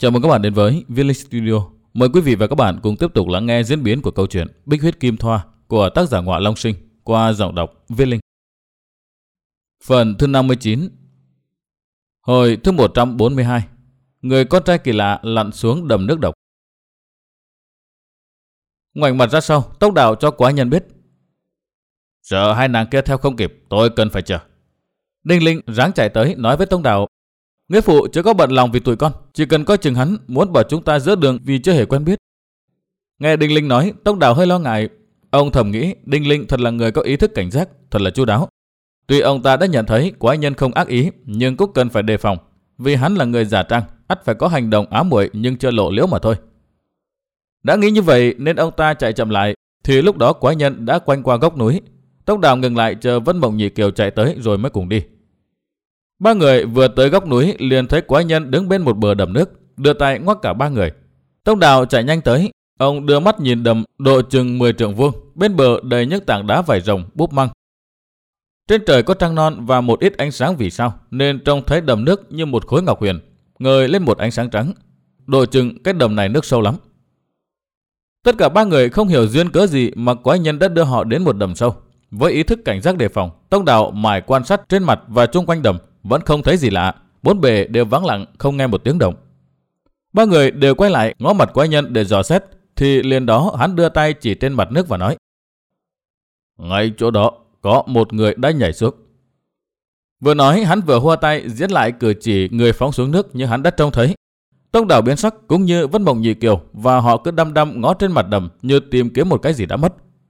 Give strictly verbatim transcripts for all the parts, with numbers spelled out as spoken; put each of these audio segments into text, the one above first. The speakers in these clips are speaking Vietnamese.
Chào mừng các bạn đến với Viết Linh Studio. Mời quý vị và các bạn cùng tiếp tục lắng nghe diễn biến của câu chuyện Bích Huyết Kim Thoa của tác giả Ngọa Long Sinh qua giọng đọc Viết Linh. Phần thứ năm mươi chín. Hồi thứ một trăm bốn mươi hai. Người con trai kỳ lạ lặn xuống đầm nước độc. Ngoảnh mặt ra sau, Tốc Đạo cho quái nhân biết. Sợ hai nàng kia theo không kịp, tôi cần phải chờ. Đinh Linh ráng chạy tới nói với Tông Đạo: Nghĩa phụ chưa có bận lòng vì tụi con, chỉ cần coi chừng hắn muốn bỏ chúng ta giữa đường vì chưa hề quen biết. Nghe Đinh Linh nói, Tông Đạo hơi lo ngại. Ông thầm nghĩ Đinh Linh thật là người có ý thức cảnh giác, thật là chu đáo. Tuy ông ta đã nhận thấy quái nhân không ác ý, nhưng cũng cần phải đề phòng, vì hắn là người giả trang, ắt phải có hành động ám muội nhưng chưa lộ liễu mà thôi. Đã nghĩ như vậy nên ông ta chạy chậm lại, thì lúc đó quái nhân đã quanh qua góc núi. Tông Đạo ngừng lại chờ Vân Mộng Nhị Kiều chạy tới rồi mới cùng đi. Ba người vừa tới góc núi liền thấy quái nhân đứng bên một bờ đầm nước, đưa tay ngoắc cả ba người. Tông Đạo chạy nhanh tới, ông đưa mắt nhìn đầm độ chừng mười trượng vuông, bên bờ đầy những tảng đá vảy rồng búp măng. Trên trời có trăng non và một ít ánh sáng vì sao, nên trông thấy đầm nước như một khối ngọc huyền, ngời lên một ánh sáng trắng. Độ chừng cái đầm này nước sâu lắm. Tất cả ba người không hiểu duyên cớ gì mà quái nhân đã đưa họ đến một đầm sâu. Với ý thức cảnh giác đề phòng, Tông Đạo mải quan sát trên mặt và chung quanh đầm, vẫn không thấy gì lạ, bốn bề đều vắng lặng, không nghe một tiếng động. Ba người đều quay lại ngó mặt quái nhân để dò xét, thì liền đó hắn đưa tay chỉ trên mặt nước và nói: Ngay chỗ đó có một người đã nhảy xuống. Vừa nói hắn vừa hua tay diễn lại cử chỉ người phóng xuống nước như hắn đã trông thấy. Tông Đạo biến sắc cũng như Vân Mộng Nhị Kiều, và họ cứ đăm đăm ngó trên mặt đầm như tìm kiếm một cái gì đã mất.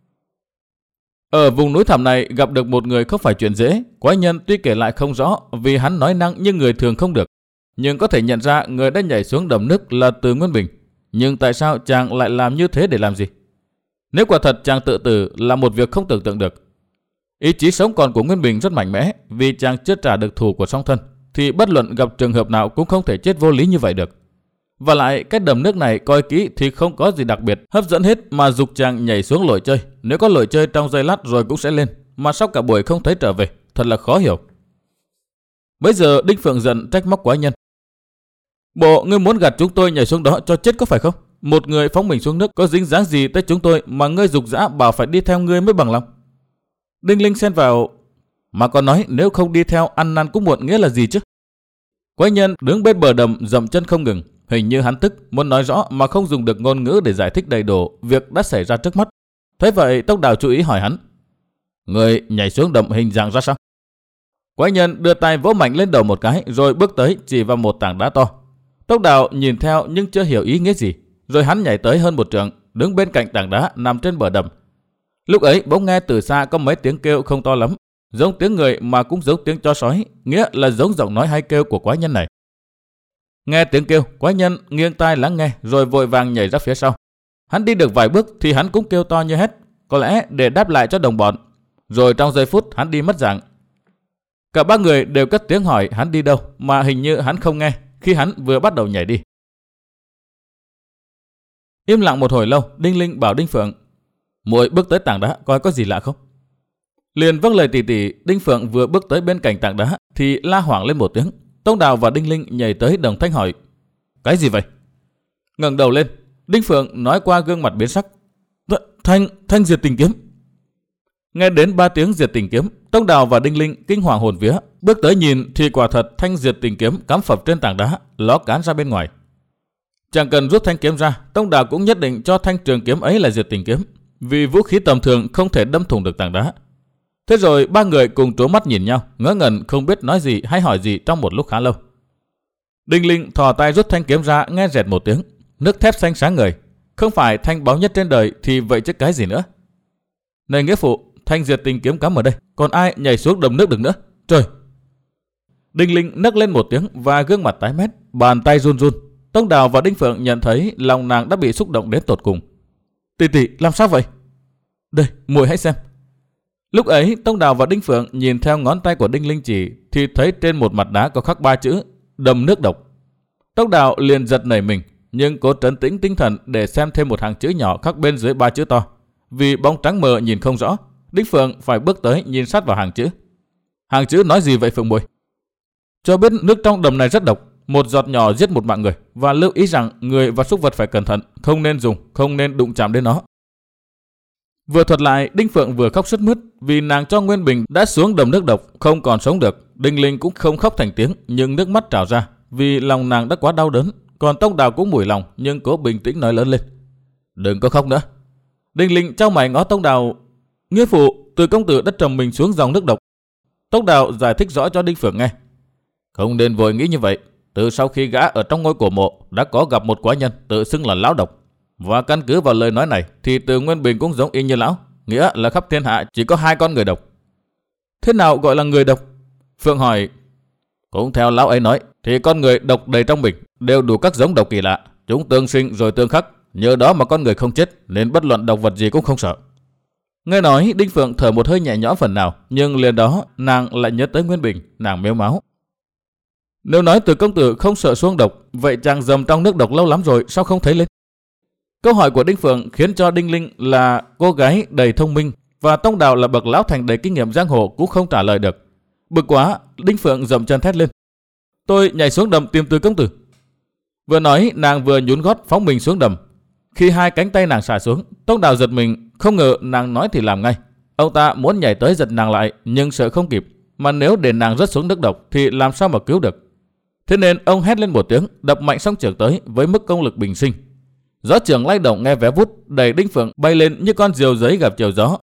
Ở vùng núi thẳm này gặp được một người không phải chuyện dễ. Quái nhân tuy kể lại không rõ vì hắn nói năng như người thường không được, nhưng có thể nhận ra người đã nhảy xuống đầm nước là Từ Nguyên Bình. Nhưng tại sao chàng lại làm như thế để làm gì? Nếu quả thật chàng tự tử là một việc không tưởng tượng được. Ý chí sống còn của Nguyên Bình rất mạnh mẽ, vì chàng chưa trả được thù của song thân, thì bất luận gặp trường hợp nào cũng không thể chết vô lý như vậy được. Và lại cái đầm nước này coi kỹ thì không có gì đặc biệt hấp dẫn hết mà dục chàng nhảy xuống lội chơi. Nếu có lội chơi trong giây lát rồi cũng sẽ lên, mà sau cả buổi không thấy trở về, thật là khó hiểu. Bây giờ Đinh Phượng giận trách móc quái nhân: Bộ ngươi muốn gạt chúng tôi nhảy xuống đó cho chết có phải không? Một người phóng mình xuống nước có dính dáng gì tới chúng tôi mà ngươi dục dã bảo phải đi theo ngươi mới bằng lòng? Đinh Linh xen vào: Mà còn nói nếu không đi theo ăn năn cũng muộn nghĩa là gì chứ? Quái nhân đứng bên bờ đầm dậm chân không ngừng, hình như hắn tức muốn nói rõ mà không dùng được ngôn ngữ để giải thích đầy đủ việc đã xảy ra trước mắt. Thế vậy Tông Đạo chú ý hỏi hắn: Người nhảy xuống đầm hình dạng ra sao? Quái nhân đưa tay vỗ mạnh lên đầu một cái rồi bước tới chỉ vào một tảng đá to. Tông Đạo nhìn theo nhưng chưa hiểu ý nghĩa gì, rồi hắn nhảy tới hơn một trượng, đứng bên cạnh tảng đá nằm trên bờ đầm. Lúc ấy bỗng nghe từ xa có mấy tiếng kêu không to lắm, giống tiếng người mà cũng giống tiếng chó sói, nghĩa là giống giọng nói hay kêu của quái nhân này. Nghe tiếng kêu, quái nhân nghiêng tai lắng nghe rồi vội vàng nhảy ra phía sau. Hắn đi được vài bước thì hắn cũng kêu to như hét, có lẽ để đáp lại cho đồng bọn. Rồi trong giây phút hắn đi mất dạng. Cả ba người đều cất tiếng hỏi hắn đi đâu, mà hình như hắn không nghe khi hắn vừa bắt đầu nhảy đi. Im lặng một hồi lâu, Đinh Linh bảo Đinh Phượng: Muội bước tới tảng đá coi có gì lạ không? Liền vâng lời tỷ tỷ. Đinh Phượng vừa bước tới bên cạnh tảng đá thì la hoảng lên một tiếng. Tông Đạo và Đinh Linh nhảy tới đồng thanh hỏi: Cái gì vậy? Ngẩng đầu lên, Đinh Phượng nói qua gương mặt biến sắc: Thanh, thanh diệt tình kiếm. Nghe đến ba tiếng diệt tình kiếm, Tông Đạo và Đinh Linh kinh hoàng hồn vía, bước tới nhìn thì quả thật thanh diệt tình kiếm cắm phập trên tảng đá, ló cán ra bên ngoài. Chẳng cần rút thanh kiếm ra, Tông Đạo cũng nhất định cho thanh trường kiếm ấy là diệt tình kiếm, vì vũ khí tầm thường không thể đâm thủng được tảng đá. Thế rồi ba người cùng trố mắt nhìn nhau, ngớ ngẩn không biết nói gì hay hỏi gì trong một lúc khá lâu. Đinh Linh thò tay rút thanh kiếm ra, nghe rẹt một tiếng, nước thép xanh sáng ngời. Không phải thanh báu nhất trên đời thì vậy chứ cái gì nữa? Này nghĩa phụ, thanh diệt tình kiếm cắm ở đây, còn ai nhảy xuống đầm nước được nữa? Trời! Đinh Linh nấc lên một tiếng và gương mặt tái mét, bàn tay run run. Tông Đạo và Đinh Phượng nhận thấy lòng nàng đã bị xúc động đến tột cùng. Tỷ tỷ, làm sao vậy? Đây, muội hãy xem. Lúc ấy Tông Đạo và Đinh Phượng nhìn theo ngón tay của Đinh Linh chỉ thì thấy trên một mặt đá có khắc ba chữ đầm nước độc. Tông Đạo liền giật nảy mình, nhưng cố trấn tĩnh tinh thần để xem thêm một hàng chữ nhỏ khắc bên dưới ba chữ to. Vì bóng trắng mờ nhìn không rõ, Đinh Phượng phải bước tới nhìn sát vào hàng chữ. Hàng chữ nói gì vậy Phượng muội? Cho biết nước trong đầm này rất độc, một giọt nhỏ giết một mạng người, và lưu ý rằng người và súc vật phải cẩn thận, không nên dùng, không nên đụng chạm đến nó. Vừa thuật lại, Đinh Phượng vừa khóc sướt mướt vì nàng cho Nguyên Bình đã xuống đầm nước độc, không còn sống được. Đinh Linh cũng không khóc thành tiếng, nhưng nước mắt trào ra vì lòng nàng đã quá đau đớn. Còn Tông Đào cũng mủi lòng, nhưng cố bình tĩnh nói lớn lên: "Đừng có khóc nữa." Đinh Linh trao mày ngó Tông Đào: "Nghĩa phụ, Từ công tử đã trầm mình xuống dòng nước độc." Tông Đào giải thích rõ cho Đinh Phượng nghe: "Không nên vội nghĩ như vậy. Từ sau khi gã ở trong ngôi cổ mộ đã có gặp một quái nhân tự xưng là lão độc, và căn cứ vào lời nói này thì Từ Nguyên Bình cũng giống y như lão, nghĩa là khắp thiên hạ chỉ có hai con người độc." "Thế nào gọi là người độc?" Phượng hỏi. "Cũng theo lão ấy nói thì con người độc đầy trong mình đều đủ các giống độc kỳ lạ, chúng tương sinh rồi tương khắc, nhờ đó mà con người không chết nên bất luận độc vật gì cũng không sợ." Nghe nói, Đinh Phượng thở một hơi nhẹ nhõm phần nào, nhưng liền đó nàng lại nhớ tới Nguyên Bình, nàng mếu máo: "Nếu nói Từ công tử không sợ xuống độc, vậy chàng dầm trong nước độc lâu lắm rồi, sao không thấy lên?" Câu hỏi của Đinh Phượng khiến cho Đinh Linh là cô gái đầy thông minh và Tông Đào là bậc lão thành đầy kinh nghiệm giang hồ cũng không trả lời được. Bực quá, Đinh Phượng dậm chân thét lên: "Tôi nhảy xuống đầm tìm Từ công tử." Vừa nói, nàng vừa nhún gót phóng mình xuống đầm. Khi hai cánh tay nàng xả xuống, Tông Đào giật mình, không ngờ nàng nói thì làm ngay. Ông ta muốn nhảy tới giật nàng lại, nhưng sợ không kịp, mà nếu để nàng rớt xuống nước độc thì làm sao mà cứu được. Thế nên ông hét lên một tiếng, đập mạnh song chưởng tới với mức công lực bình sinh. Gió chưởng lay động nghe vé vút, đẩy Đinh Phượng bay lên như con diều giấy gặp chiều gió.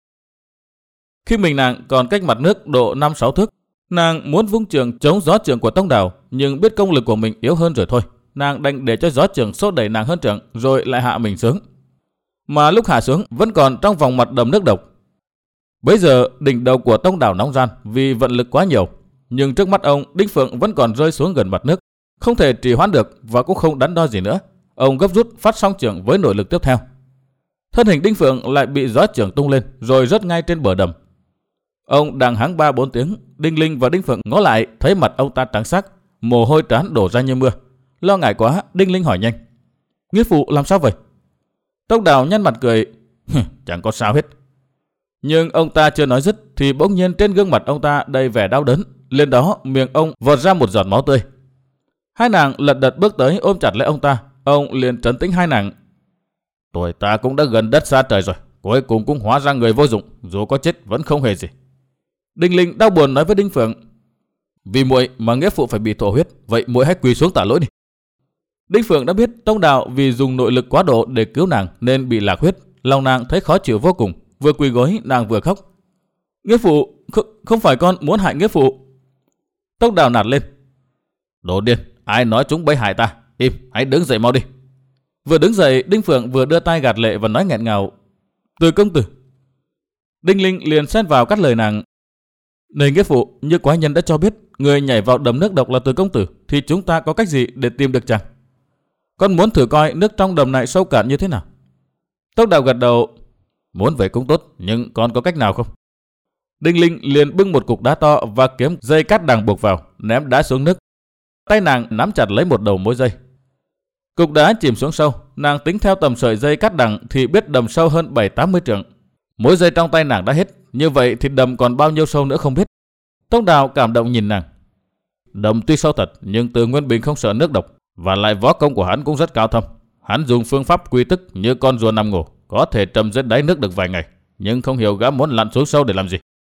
Khi mình nàng còn cách mặt nước độ năm sáu thước, nàng muốn vung chưởng chống gió chưởng của Tông Đào, nhưng biết công lực của mình yếu hơn rồi thôi, nàng đành để cho gió chưởng xô đẩy nàng hơn chưởng, rồi lại hạ mình xuống. Mà lúc hạ xuống vẫn còn trong vòng mặt đầm nước độc. Bây giờ đỉnh đầu của Tông Đào nóng ran vì vận lực quá nhiều, nhưng trước mắt ông, Đinh Phượng vẫn còn rơi xuống gần mặt nước, không thể trì hoãn được và cũng không đắn đo gì nữa. Ông gấp rút phát song chưởng với nội lực tiếp theo. Thân hình Đinh Phượng lại bị gió chưởng tung lên rồi rớt ngay trên bờ đầm. Ông đang hắng ba bốn tiếng, Đinh Linh và Đinh Phượng ngó lại thấy mặt ông ta trắng sắc, mồ hôi trán đổ ra như mưa. Lo ngại quá, Đinh Linh hỏi nhanh: "Nghĩa phụ làm sao vậy?" Tông Đào nhăn mặt cười: "Chẳng có sao hết." Nhưng ông ta chưa nói dứt thì bỗng nhiên trên gương mặt ông ta đầy vẻ đau đớn, lên đó miệng ông vọt ra một giọt máu tươi. Hai nàng lật đật bước tới ôm chặt lấy ông ta. Ông liền trấn tĩnh hai nàng: "Tuổi ta cũng đã gần đất xa trời rồi, cuối cùng cũng hóa ra người vô dụng, dù có chết vẫn không hề gì." Đinh Linh đau buồn nói với Đinh Phượng: "Vì muội mà nghĩa phụ phải bị thổ huyết, vậy muội hãy quỳ xuống tạ lỗi đi." Đinh Phượng đã biết Tông Đào vì dùng nội lực quá độ để cứu nàng nên bị lạc huyết, lòng nàng thấy khó chịu vô cùng, vừa quỳ gối nàng vừa khóc: "Nghĩa phụ, không, không phải con muốn hại nghĩa phụ." Tông Đào nạt lên: "Đồ điên, ai nói chúng bấy hại ta? Im, hãy đứng dậy mau đi." Vừa đứng dậy, Đinh Phượng vừa đưa tay gạt lệ và nói nghẹn ngào: "Từ công tử." Đinh Linh liền xen vào cắt lời nàng: "Này nghĩa phụ, như quái nhân đã cho biết người nhảy vào đầm nước độc là Từ công tử, thì chúng ta có cách gì để tìm được chàng? Con muốn thử coi nước trong đầm này sâu cạn như thế nào." Tông Đào gật đầu: "Muốn vậy cũng tốt, nhưng con có cách nào không?" Đinh Linh liền bưng một cục đá to và kiếm dây cát đằng buộc vào, ném đá xuống nước. Tay nàng nắm chặt lấy một đầu mối dây. Cục đá chìm xuống sâu, nàng tính theo tầm sợi dây cát đằng thì biết đầm sâu hơn bảy tám mươi trượng. Mối dây trong tay nàng đã hết, như vậy thì đầm còn bao nhiêu sâu nữa không biết. Tông Đào cảm động nhìn nàng: "Đầm tuy sâu thật, nhưng Từ Nguyên Bình không sợ nước độc, và lại võ công của hắn cũng rất cao thâm. Hắn dùng phương pháp quy tức như con rùa nằm ngủ, có thể trầm dưới đáy nước được vài ngày, nhưng không hiểu gã muốn lặn xuống sâu để làm gì."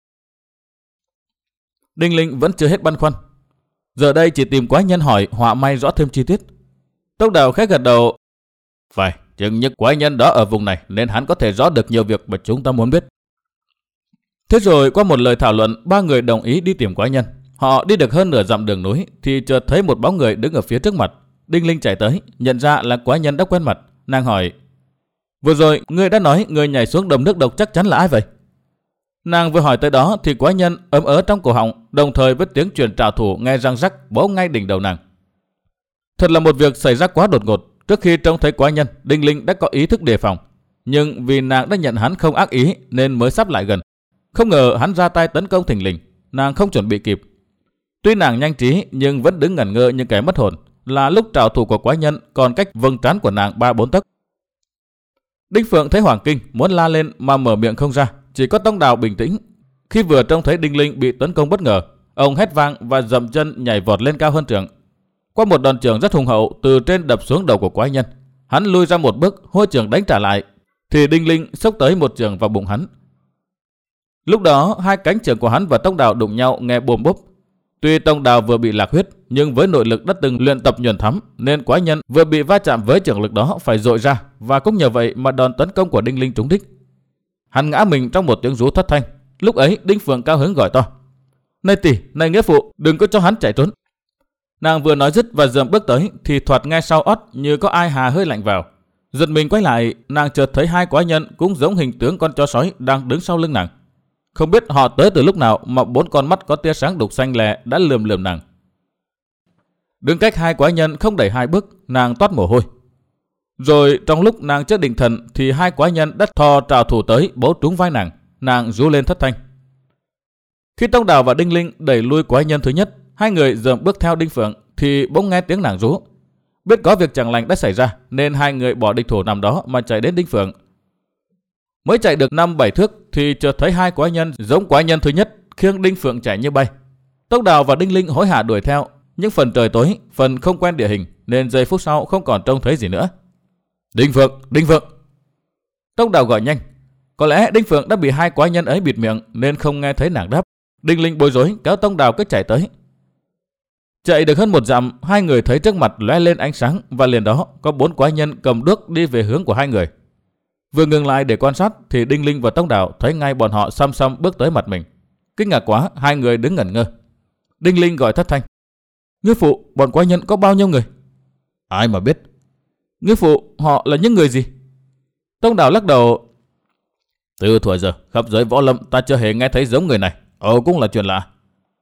Đinh Linh vẫn chưa hết băn khoăn. Giờ đây chỉ tìm quái nhân hỏi họa may rõ thêm chi tiết. Tông Đào khẽ gật đầu: "Phải, chừng như quái nhân đó ở vùng này nên hắn có thể rõ được nhiều việc mà chúng ta muốn biết." Thế rồi qua một lời thảo luận, ba người đồng ý đi tìm quái nhân. Họ đi được hơn nửa dặm đường núi thì chợt thấy một bóng người đứng ở phía trước mặt. Đinh Linh chạy tới, nhận ra là quái nhân đã quen mặt. Nàng hỏi: "Vừa rồi ngươi đã nói người nhảy xuống đầm nước độc chắc chắn là ai vậy?" Nàng vừa hỏi tới đó thì quái nhân ấm ớ trong cổ họng, đồng thời với tiếng truyền trảo thủ nghe răng rắc bấu ngay đỉnh đầu nàng. Thật là một việc xảy ra quá đột ngột. Trước khi trông thấy quái nhân, Đinh Linh đã có ý thức đề phòng, nhưng vì nàng đã nhận hắn không ác ý nên mới sắp lại gần. Không ngờ hắn ra tay tấn công thình lình, nàng không chuẩn bị kịp. Tuy nàng nhanh trí nhưng vẫn đứng ngẩn ngơ như kẻ mất hồn, là lúc trảo thủ của quái nhân còn cách vầng trán của nàng ba bốn tấc. Đinh Phượng thấy hoảng kinh, muốn la lên mà mở miệng không ra, chỉ có Tông Đào bình tĩnh. Khi vừa trông thấy Đinh Linh bị tấn công bất ngờ, ông hét vang và dậm chân nhảy vọt lên cao hơn trượng. Qua một đòn chưởng rất hùng hậu từ trên đập xuống đầu của quái nhân, hắn lui ra một bước, hôi chưởng đánh trả lại, thì Đinh Linh xốc tới một chưởng vào bụng hắn. Lúc đó hai cánh chưởng của hắn và Tông Đào đụng nhau nghe bồm bốp. Tuy Tông Đào vừa bị lạc huyết, nhưng với nội lực đã từng luyện tập nhuần thắm, nên quái nhân vừa bị va chạm với chưởng lực đó phải dội ra, và cũng nhờ vậy mà đòn tấn công của Đinh Linh trúng đích. Hắn ngã mình trong một tiếng rú thất thanh. Lúc ấy Đinh Phượng cao hứng gọi to: "Này tỷ, này nghĩa phụ, đừng có cho hắn chạy trốn." Nàng vừa nói dứt và dợm bước tới, thì thoạt nghe sau ót như có ai hà hơi lạnh vào. Giật mình quay lại, nàng chợt thấy hai quái nhân cũng giống hình tướng con chó sói đang đứng sau lưng nàng. Không biết họ tới từ lúc nào mà bốn con mắt có tia sáng đục xanh lè đã lườm lườm nàng. Đứng cách hai quái nhân không đầy hai bước, nàng toát mồ hôi. Rồi trong lúc nàng chưa định thần thì hai quái nhân đã thò trào thủ tới bấu trúng vai nàng. Nàng rú lên thất thanh. Khi Tông Đào và Đinh Linh đẩy lui quái nhân thứ nhất, hai người dợm bước theo Đinh Phượng thì bỗng nghe tiếng nàng rú. Biết có việc chẳng lành đã xảy ra nên hai người bỏ địch thủ nằm đó mà chạy đến Đinh Phượng. Mới chạy được năm bảy thước thì chợt thấy hai quái nhân giống quái nhân thứ nhất khiêng Đinh Phượng chạy như bay. Tông Đào và Đinh Linh hối hả đuổi theo, nhưng phần trời tối, phần không quen địa hình nên giây phút sau không còn trông thấy gì nữa. "Đinh Phượng, Đinh Phượng!" Tông Đào gọi nhanh. Có lẽ Đinh Phượng đã bị hai quái nhân ấy bịt miệng nên không nghe thấy nàng đáp. Đinh Linh bối rối kéo Tông Đào cứ chạy tới. Chạy được hơn một dặm, hai người thấy trước mặt lóe lên ánh sáng và liền đó có bốn quái nhân cầm đuốc đi về hướng của hai người. Vừa ngừng lại để quan sát thì Đinh Linh và Tông Đào thấy ngay bọn họ xăm xăm bước tới mặt mình. Kinh ngạc quá, hai người đứng ngẩn ngơ. Đinh Linh gọi thất thanh: "Nghĩa phụ, bọn quái nhân có bao nhiêu người?" "Ai mà biết." "Nghĩa phụ, họ là những người gì?" Tông Đào lắc đầu: "Từ thuở giờ khắp giới võ lâm ta chưa hề nghe thấy giống người này. Ồ, cũng là chuyện lạ."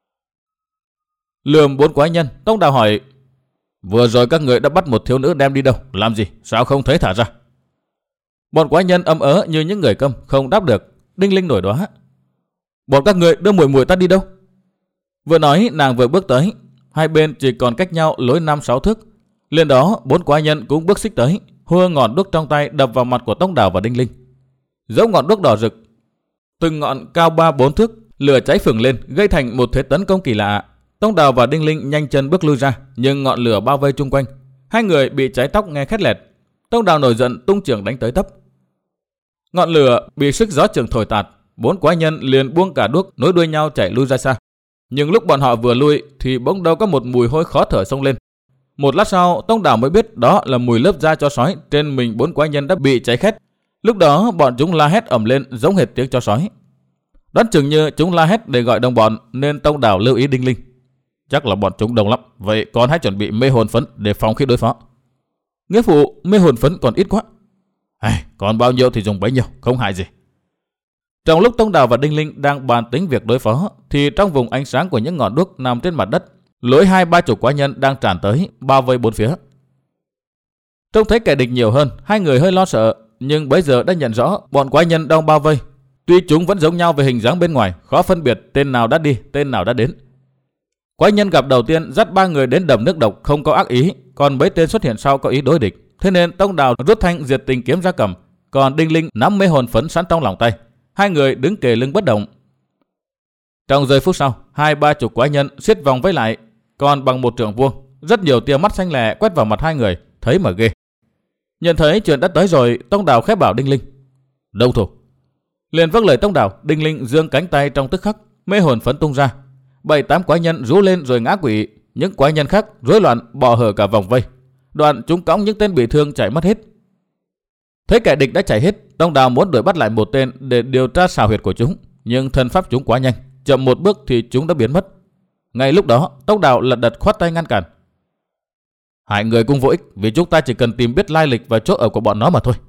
Lườm bốn quái nhân, Tông Đào hỏi: "Vừa rồi các người đã bắt một thiếu nữ đem đi đâu? Làm gì? Sao không thấy thả ra?" Bọn quái nhân ậm ớ như những người câm, không đáp được. Đinh Linh nổi đoá: "Bọn các người đưa muội muội ta đi đâu?" Vừa nói nàng vừa bước tới. Hai bên chỉ còn cách nhau lối năm sáu thước. Liền đó bốn quái nhân cũng bước xích tới, hua ngọn đuốc trong tay đập vào mặt của Tông Đào và Đinh Linh. Dẫu ngọn đuốc đỏ rực, từng ngọn cao ba bốn thước, lửa cháy phừng lên gây thành một thế tấn công kỳ lạ. Tông Đào và Đinh Linh nhanh chân bước lui ra, nhưng ngọn lửa bao vây chung quanh. Hai người bị cháy tóc nghe khét lẹt. Tông Đào nổi giận tung chưởng đánh tới tấp. Ngọn lửa bị sức gió chưởng thổi tạt, bốn quái nhân liền buông cả đuốc nối đuôi nhau chạy lui ra xa. Nhưng lúc bọn họ vừa lui thì bỗng đâu có một mùi hôi khó thở xông lên. Một lát sau Tông Đào mới biết đó là mùi lớp da chó sói trên mình bốn quái nhân đã bị cháy khét. Lúc đó bọn chúng la hét ầm lên giống hệt tiếng chó sói. Đoán chừng như chúng la hét để gọi đồng bọn nên Tông Đào lưu ý Đinh Linh: "Chắc là bọn chúng đông lắm, vậy con hãy chuẩn bị mê hồn phấn để phòng khi đối phó." "Nghĩa phụ, mê hồn phấn còn ít quá." "Ai, còn bao nhiêu thì dùng bấy nhiêu, không hại gì." Trong lúc Tông Đào và Đinh Linh đang bàn tính việc đối phó thì trong vùng ánh sáng của những ngọn đuốc nằm trên mặt đất, lối hai ba chục quái nhân đang tràn tới bao vây bốn phía. Trông thấy kẻ địch nhiều hơn, hai người hơi lo sợ, nhưng bấy giờ đã nhận rõ bọn quái nhân đang bao vây. Tuy chúng vẫn giống nhau về hình dáng bên ngoài, khó phân biệt tên nào đã đi, tên nào đã đến. Quái nhân gặp đầu tiên dắt ba người đến đầm nước độc không có ác ý, còn mấy tên xuất hiện sau có ý đối địch. Thế nên Tông Đào rút thanh diệt tình kiếm ra cầm, còn Đinh Linh nắm mê hồn phấn sẵn trong lòng tay. Hai người đứng kề lưng bất động. Trong giây phút sau, hai ba chục quái nhân siết vòng vây lại, còn bằng một trượng vuông, rất nhiều tia mắt xanh lè quét vào mặt hai người, thấy mà ghê. Nhận thấy chuyện đã tới rồi, Tông Đào khép bảo Đinh Linh: "Đâu thủ." Liền vâng lời Tông Đào, Đinh Linh giương cánh tay trong tức khắc, mê hồn phấn tung ra. Bảy tám quái nhân rú lên rồi ngã quỵ, những quái nhân khác rối loạn bỏ hở cả vòng vây. Đoạn chúng cõng những tên bị thương chạy mất hết. Thấy kẻ địch đã chạy hết, Tông Đào muốn đuổi bắt lại một tên để điều tra xào huyệt của chúng, nhưng thân pháp chúng quá nhanh, chậm một bước thì chúng đã biến mất. Ngay lúc đó, Tông Đào lật đật khoát tay ngăn cản: "Hại người cũng vô ích, vì chúng ta chỉ cần tìm biết lai lịch và chỗ ở của bọn nó mà thôi."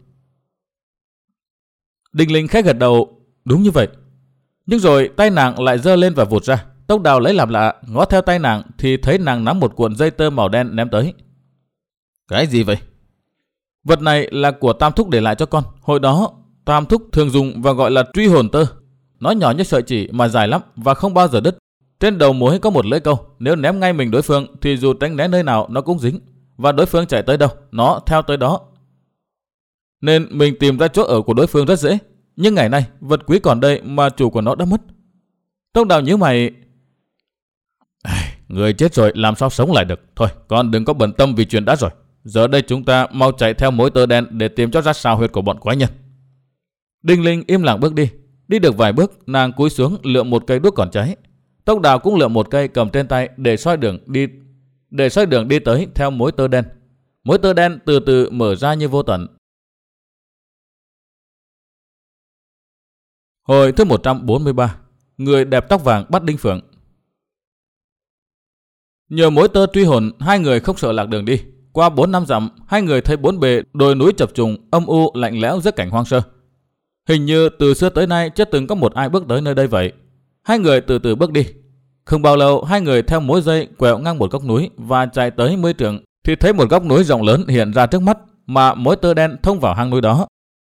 Đinh Linh khẽ gật đầu: "Đúng như vậy." Nhưng rồi tay nàng lại giơ lên và vụt ra. Tông Đào lấy làm lạ, ngó theo tay nàng thì thấy nàng nắm một cuộn dây tơ màu đen ném tới. "Cái gì vậy?" "Vật này là của Tam Thúc để lại cho con. Hồi đó Tam Thúc thường dùng và gọi là truy hồn tơ. Nó nhỏ như sợi chỉ mà dài lắm và không bao giờ đứt. Trên đầu mối có một lưỡi câu, nếu ném ngay mình đối phương thì dù tránh né nơi nào nó cũng dính, và đối phương chạy tới đâu, nó theo tới đó. Nên mình tìm ra chỗ ở của đối phương rất dễ. Nhưng ngày nay vật quý còn đây mà chủ của nó đã mất." Tông Đào nhíu mày: Người chết rồi làm sao sống lại được. Thôi, con đừng có bận tâm vì chuyện đã rồi. Giờ đây chúng ta mau chạy theo mối tơ đen để tìm cho ra sao huyệt của bọn quái nhân. Đinh Linh im lặng bước đi. Đi được vài bước, nàng cúi xuống lượm một cây đuốc còn cháy. Tông Đào cũng lượm một cây cầm trên tay để soi đường đi để soi đường đi tới theo mối tơ đen. Mối tơ đen từ từ mở ra như vô tận. Hồi thứ một trăm bốn mươi ba, người đẹp tóc vàng bắt Đinh Phượng. Nhờ mối tơ truy hồn, hai người không sợ lạc đường đi. Qua bốn năm dặm, hai người thấy bốn bề đồi núi chập trùng, âm u lạnh lẽo giữa cảnh hoang sơ. Hình như từ xưa tới nay chưa từng có một ai bước tới nơi đây vậy. Hai người từ từ bước đi. Không bao lâu, hai người theo mối dây quẹo ngang một góc núi và chạy tới mươi trượng thì thấy một góc núi rộng lớn hiện ra trước mắt mà mối tơ đen thông vào hang núi đó.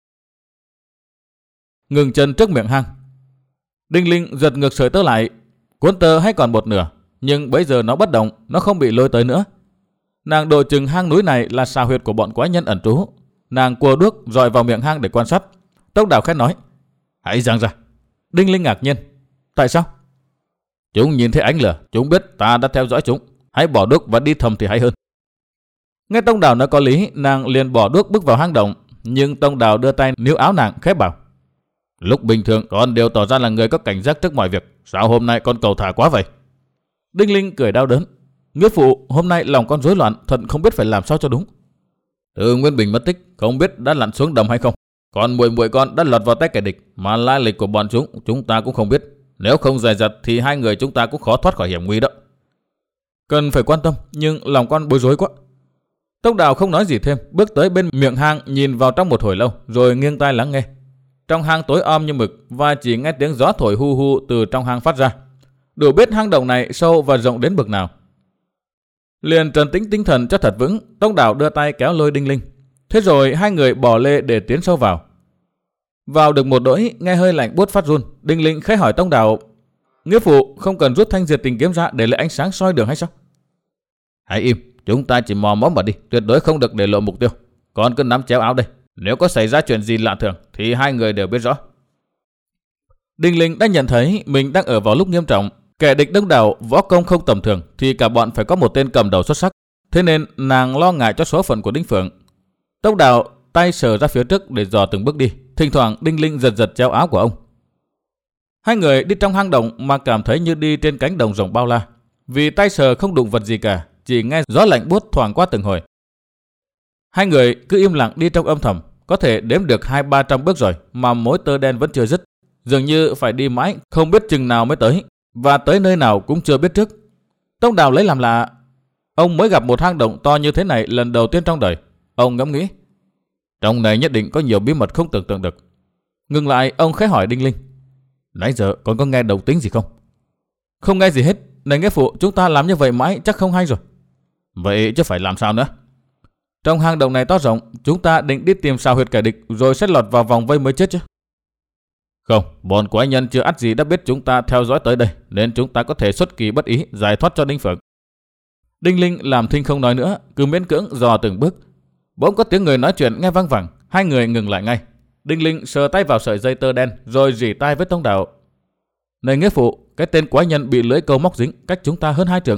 Ngừng chân trước miệng hang, Đinh Linh giật ngược sợi tơ lại. Cuốn tơ hay còn một nửa, nhưng bây giờ nó bất động, nó không bị lôi tới nữa. Nàng độ chừng hang núi này là xào huyệt của bọn quái nhân ẩn trú. Nàng cua đuốc dọi vào miệng hang để quan sát. Tông Đào khẽ nói: "Hãy giang ra." Đinh Linh ngạc nhiên: "Tại sao?" "Chúng nhìn thấy ánh lửa, chúng biết ta đã theo dõi chúng. Hãy bỏ đuốc và đi thầm thì hay hơn." Nghe Tông Đào nói có lý, nàng liền bỏ đuốc bước vào hang động. Nhưng Tông Đào đưa tay níu áo nàng khẽ bảo: "Lúc bình thường con đều tỏ ra là người có cảnh giác trước mọi việc. Sao hôm nay con cầu thả quá vậy?" Đinh Linh cười đau đớn: "Nghĩa phụ, hôm nay lòng con rối loạn, thật không biết phải làm sao cho đúng." "Từ Nguyên Bình mất tích, không biết đã lặn xuống đầm hay không. Còn muội muội con đã lọt vào tay kẻ địch, mà lai lịch của bọn chúng chúng ta cũng không biết. Nếu không dè dặt thì hai người chúng ta cũng khó thoát khỏi hiểm nguy đó." "Cần phải quan tâm, nhưng lòng con bối rối quá." Tông Đào không nói gì thêm, bước tới bên miệng hang nhìn vào trong một hồi lâu, rồi nghiêng tai lắng nghe. Trong hang tối om như mực và chỉ nghe tiếng gió thổi hu hu từ trong hang phát ra, đủ biết hang động này sâu và rộng đến bực nào. Liền trấn tĩnh tinh thần cho thật vững, Tông Đào đưa tay kéo lôi Đinh Linh. Thế rồi hai người bỏ lê để tiến sâu vào. Vào được một đỗi, nghe hơi lạnh buốt phát run, Đinh Linh khẽ hỏi Tông Đào: "Nghĩa phụ, không cần rút thanh diệt tình kiếm ra để lấy ánh sáng soi đường hay sao?" "Hãy im, chúng ta chỉ mò mẫm mà đi, tuyệt đối không được để lộ mục tiêu. Con cứ nắm chéo áo đây, nếu có xảy ra chuyện gì lạ thường thì hai người đều biết rõ." Đinh Linh đã nhận thấy mình đang ở vào lúc nghiêm trọng. Kẻ địch đông đảo, võ công không tầm thường thì cả bọn phải có một tên cầm đầu xuất sắc. Thế nên nàng lo ngại cho số phận của Đinh Phượng. Tông Đào tay sờ ra phía trước để dò từng bước đi. Thỉnh thoảng Đinh Linh giật giật chéo áo của ông. Hai người đi trong hang động mà cảm thấy như đi trên cánh đồng rộng bao la. Vì tay sờ không đụng vật gì cả, chỉ nghe gió lạnh buốt thoảng qua từng hồi. Hai người cứ im lặng đi trong âm thầm, có thể đếm được hai ba trăm bước rồi mà mối tơ đen vẫn chưa dứt. Dường như phải đi mãi, không biết chừng nào mới tới, và tới nơi nào cũng chưa biết trước. Tông Đào lấy làm lạ. Ông mới gặp một hang động to như thế này lần đầu tiên trong đời. Ông ngẫm nghĩ, trong này nhất định có nhiều bí mật không tưởng tượng được. Ngừng lại, ông khẽ hỏi Đinh Linh: "Nãy giờ còn có nghe động tĩnh gì không?" "Không nghe gì hết. Này nghĩa phụ, chúng ta làm như vậy mãi chắc không hay rồi." "Vậy chứ phải làm sao nữa?" "Trong hang động này to rộng, chúng ta định đi tìm sao huyệt kẻ địch rồi sẽ lọt vào vòng vây mới chết chứ." "Không, bọn quái nhân chưa ắt gì đã biết chúng ta theo dõi tới đây, nên chúng ta có thể xuất kỳ bất ý giải thoát cho Đinh Phượng." Đinh Linh làm thinh không nói nữa, cứ miễn cưỡng dò từng bước. Bỗng có tiếng người nói chuyện nghe vang vẳng, hai người ngừng lại ngay. Đinh Linh sờ tay vào sợi dây tơ đen rồi rỉ tai với Tông Đào: "Này nghĩa phụ, cái tên quái nhân bị lưỡi câu móc dính cách chúng ta hơn hai trượng."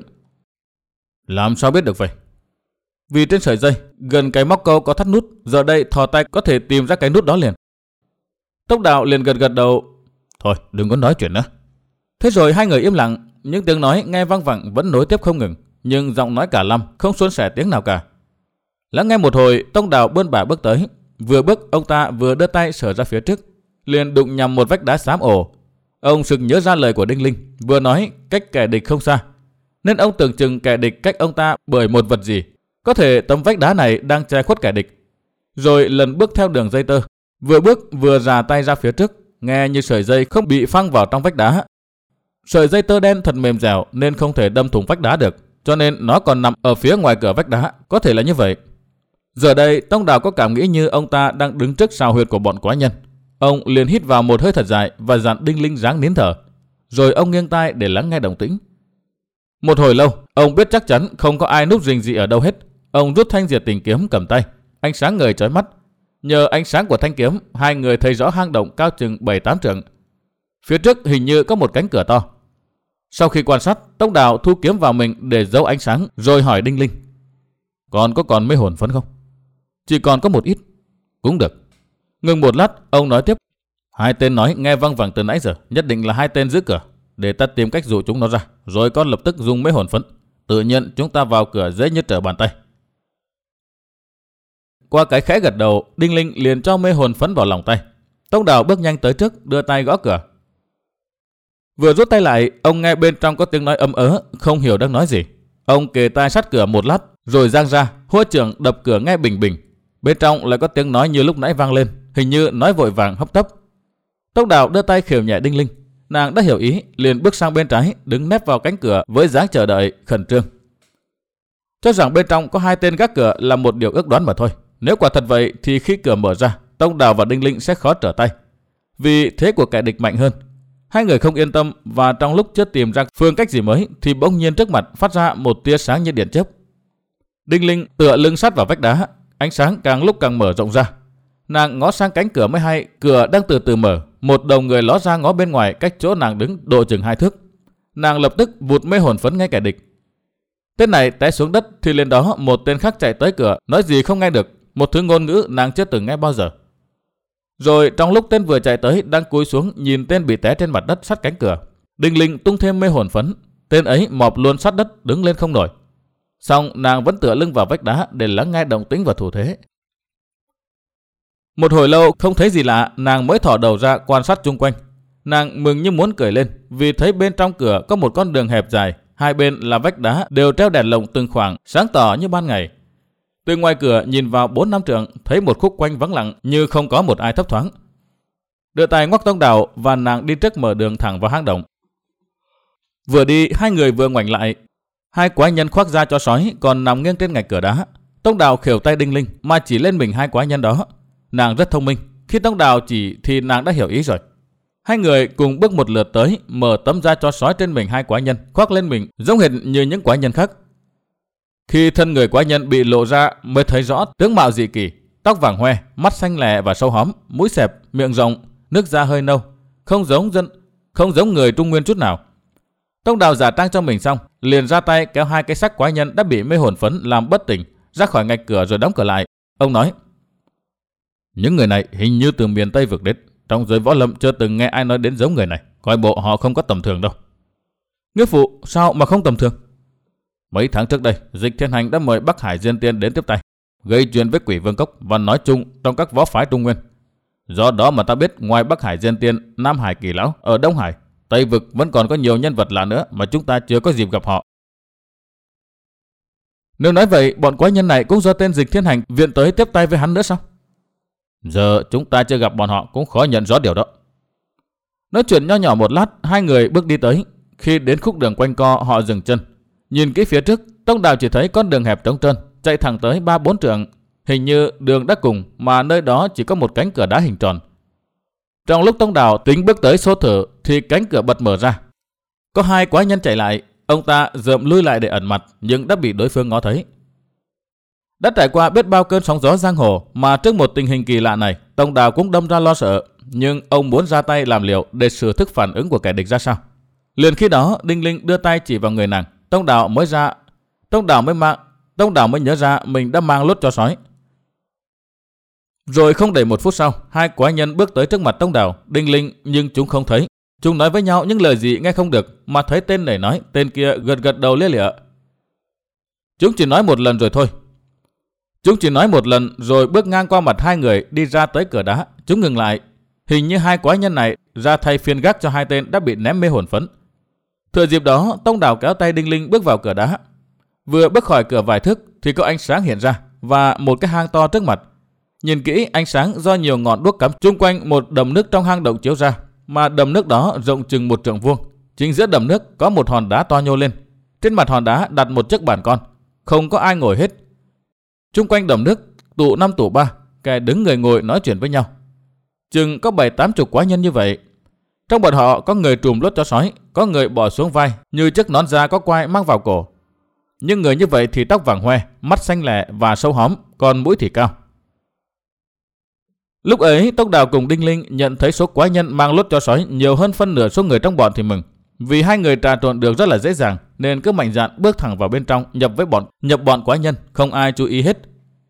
"Làm sao biết được vậy?" "Vì trên sợi dây gần cái móc câu có thắt nút, giờ đây thò tay có thể tìm ra cái nút đó liền." Tông Đào liền gật gật đầu: "Thôi đừng có nói chuyện nữa." Thế rồi hai người im lặng. Những tiếng nói nghe vang vẳng vẫn nối tiếp không ngừng, nhưng giọng nói cả lăm không suôn sẻ tiếng nào cả. Lắng nghe một hồi, Tông Đào bươn bả bước tới. Vừa bước, ông ta vừa đưa tay sờ ra phía trước, liền đụng nhầm một vách đá xám ổ. Ông sực nhớ ra lời của Đinh Linh vừa nói cách kẻ địch không xa, nên ông tưởng chừng kẻ địch cách ông ta bởi một vật gì. Có thể tấm vách đá này đang che khuất kẻ địch. Rồi lần bước theo đường dây tơ, vừa bước vừa rà tay ra phía trước, nghe như sợi dây không bị phăng vào trong vách đá. Sợi dây tơ đen thật mềm dẻo nên không thể đâm thủng vách đá được, cho nên nó còn nằm ở phía ngoài cửa vách đá, có thể là như vậy. Giờ đây Tông Đào có cảm nghĩ như ông ta đang đứng trước sào huyệt của bọn quái nhân. Ông liền hít vào một hơi thật dài và dặn Đinh Linh ráng nín thở. Rồi ông nghiêng tai để lắng nghe động tĩnh. Một hồi lâu, ông biết chắc chắn không có ai núp rình gì ở đâu hết. Ông rút thanh diệt tình kiếm cầm tay, ánh sáng ngời chói mắt. Nhờ ánh sáng của thanh kiếm, hai người thấy rõ hang động cao chừng bảy tám trượng. Phía trước hình như có một cánh cửa to. Sau khi quan sát, Tông Đào thu kiếm vào mình để giấu ánh sáng, rồi hỏi Đinh Linh: Còn có còn mê hồn phấn không? Chỉ còn có một ít. Cũng được. Ngừng một lát, ông nói tiếp: Hai tên nói nghe văng vẳng từ nãy giờ, nhất định là hai tên giữ cửa. Để ta tìm cách dụ chúng nó ra, rồi con lập tức dùng mê hồn phấn. Tự nhiên chúng ta vào cửa dễ như trở bàn tay. Qua cái khẽ gật đầu, Đinh Linh liền cho mê hồn phấn vào lòng tay. Tông Đào bước nhanh tới trước, đưa tay gõ cửa. Vừa rút tay lại, ông nghe bên trong có tiếng nói ấm ớ, không hiểu đang nói gì. Ông kề tai sát cửa một lát, rồi giang ra, hô trưởng đập cửa nghe bình bình. Bên trong lại có tiếng nói như lúc nãy vang lên, hình như nói vội vàng hấp tấp. Tông Đào đưa tay khều nhẹ Đinh Linh. Nàng đã hiểu ý, liền bước sang bên trái, đứng nép vào cánh cửa với dáng chờ đợi khẩn trương. Cho rằng bên trong có hai tên gác cửa là một điều ước đoán mà thôi. Nếu quả thật vậy thì khi cửa mở ra, Tông Đào và Đinh Linh sẽ khó trở tay, vì thế của kẻ địch mạnh hơn. Hai người không yên tâm, và trong lúc chưa tìm ra phương cách gì mới thì bỗng nhiên trước mặt phát ra một tia sáng như điện chớp. Đinh Linh tựa lưng sát vào vách đá, ánh sáng càng lúc càng mở rộng ra. Nàng ngó sang cánh cửa mới hay cửa đang từ từ mở, một đầu người ló ra ngó bên ngoài cách chỗ nàng đứng độ chừng hai thước. Nàng lập tức vụt mê hồn phấn ngay kẻ địch. Tên này té xuống đất thì lên đó một tên khác chạy tới cửa, nói gì không nghe được, một thứ ngôn ngữ nàng chưa từng nghe bao giờ. Rồi trong lúc tên vừa chạy tới đang cúi xuống nhìn tên bị té trên mặt đất sát cánh cửa, Đinh Linh tung thêm mê hồn phấn, tên ấy mọp luôn sát đất đứng lên không nổi. Xong nàng vẫn tựa lưng vào vách đá để lắng nghe động tĩnh và thủ thế. Một hồi lâu không thấy gì lạ, nàng mới thò đầu ra quan sát chung quanh. Nàng mừng như muốn cười lên, vì thấy bên trong cửa có một con đường hẹp dài, hai bên là vách đá đều treo đèn lồng từng khoảng, sáng tỏ như ban ngày. Từ ngoài cửa nhìn vào bốn năm trượng, thấy một khúc quanh vắng lặng như không có một ai thấp thoáng. Đưa tay ngoắc Tông Đào và nàng đi trước mở đường thẳng vào hang động. Vừa đi, hai người vừa ngoảnh lại. Hai quái nhân khoác da cho sói còn nằm nghiêng trên ngạch cửa đá. Tông Đào khều tay Đinh Linh mà chỉ lên mình hai quái nhân đó. Nàng rất thông minh, khi Tông Đào chỉ thì nàng đã hiểu ý rồi. Hai người cùng bước một lượt tới, mở tấm da cho sói trên mình hai quái nhân, khoác lên mình giống hệt như những quái nhân khác. Khi thân người quái nhân bị lộ ra mới thấy rõ tướng mạo dị kỳ, tóc vàng hoe, mắt xanh lè và sâu hóm, mũi xẹp, miệng rộng, nước da hơi nâu, không giống dân, không giống người Trung Nguyên chút nào. Tông Đào giả trang cho mình xong, liền ra tay kéo hai cái xác quái nhân đã bị mê hồn phấn làm bất tỉnh ra khỏi ngạch cửa rồi đóng cửa lại. Ông nói: Những người này hình như từ miền Tây vực đến, trong giới võ lâm chưa từng nghe ai nói đến giống người này, coi bộ họ không có tầm thường đâu. Nghĩa phụ, sao mà không tầm thường? Mấy tháng trước đây, Dịch Thiên Hành đã mời Bắc Hải Diên Tiên đến tiếp tay, gây chuyện với Quỷ Vương Cốc và nói chung trong các võ phái Trung Nguyên. Do đó mà ta biết ngoài Bắc Hải Diên Tiên, Nam Hải Kỳ Lão, ở Đông Hải, Tây Vực vẫn còn có nhiều nhân vật lạ nữa mà chúng ta chưa có dịp gặp họ. Nếu nói vậy, bọn quái nhân này cũng do tên Dịch Thiên Hành viện tới tiếp tay với hắn nữa sao? Giờ chúng ta chưa gặp bọn họ cũng khó nhận rõ điều đó. Nói chuyện nho nhỏ một lát, hai người bước đi tới. Khi đến khúc đường quanh co, họ dừng chân. Nhìn kỹ phía trước, Tông Đào chỉ thấy con đường hẹp trống trơn, chạy thẳng tới ba bốn trượng. Hình như đường đã cùng, mà nơi đó chỉ có một cánh cửa đá hình tròn. Trong lúc Tông Đào tính bước tới số thử, thì cánh cửa bật mở ra. Có hai quái nhân chạy lại, ông ta dợm lui lại để ẩn mặt, nhưng đã bị đối phương ngó thấy. Đã trải qua biết bao cơn sóng gió giang hồ, mà trước một tình hình kỳ lạ này, Tông Đào cũng đâm ra lo sợ. Nhưng ông muốn ra tay làm liệu để xử thức phản ứng của kẻ địch ra sao. Liền khi đó, Đinh Linh đưa tay chỉ vào người nàng. Tông Đào mới ra, Tông Đào mới mang, Tông Đào mới nhớ ra mình đã mang lốt cho sói. Rồi không đầy một phút sau, hai quái nhân bước tới trước mặt Tông Đào, Đinh Linh, nhưng chúng không thấy. Chúng nói với nhau những lời gì nghe không được, mà thấy tên này nói, tên kia gật gật đầu lia lịa. Chúng chỉ nói một lần rồi thôi. Chúng chỉ nói một lần rồi bước ngang qua mặt hai người đi ra tới cửa đá. Chúng ngừng lại. Hình như hai quái nhân này ra thay phiên gác cho hai tên đã bị ném mê hồn phấn. Thừa dịp đó, Tông Đào kéo tay Đinh Linh bước vào cửa đá. Vừa bước khỏi cửa vài thước thì có ánh sáng hiện ra và một cái hang to trước mặt. Nhìn kỹ, ánh sáng do nhiều ngọn đuốc cắm chung quanh một đầm nước trong hang động chiếu ra, mà đầm nước đó rộng chừng một trượng vuông. Chính giữa đầm nước có một hòn đá to nhô lên. Trên mặt hòn đá đặt một chiếc bàn con, không có ai ngồi hết. Chung quanh đầm nước tụ năm tụ ba, kẻ đứng người ngồi nói chuyện với nhau. Chừng có bảy tám chục quái nhân như vậy. Trong bọn họ có người trùm lốt cho sói, có người bỏ xuống vai như chiếc nón da có quai mang vào cổ. Nhưng người như vậy thì tóc vàng hoe, mắt xanh lè và sâu hóm, còn mũi thì cao. Lúc ấy, Tông Đào cùng Đinh Linh nhận thấy số quái nhân mang lốt cho sói nhiều hơn phân nửa số người trong bọn thì mừng. Vì hai người trà trộn được rất là dễ dàng nên cứ mạnh dạn bước thẳng vào bên trong nhập với bọn nhập bọn quái nhân, không ai chú ý hết.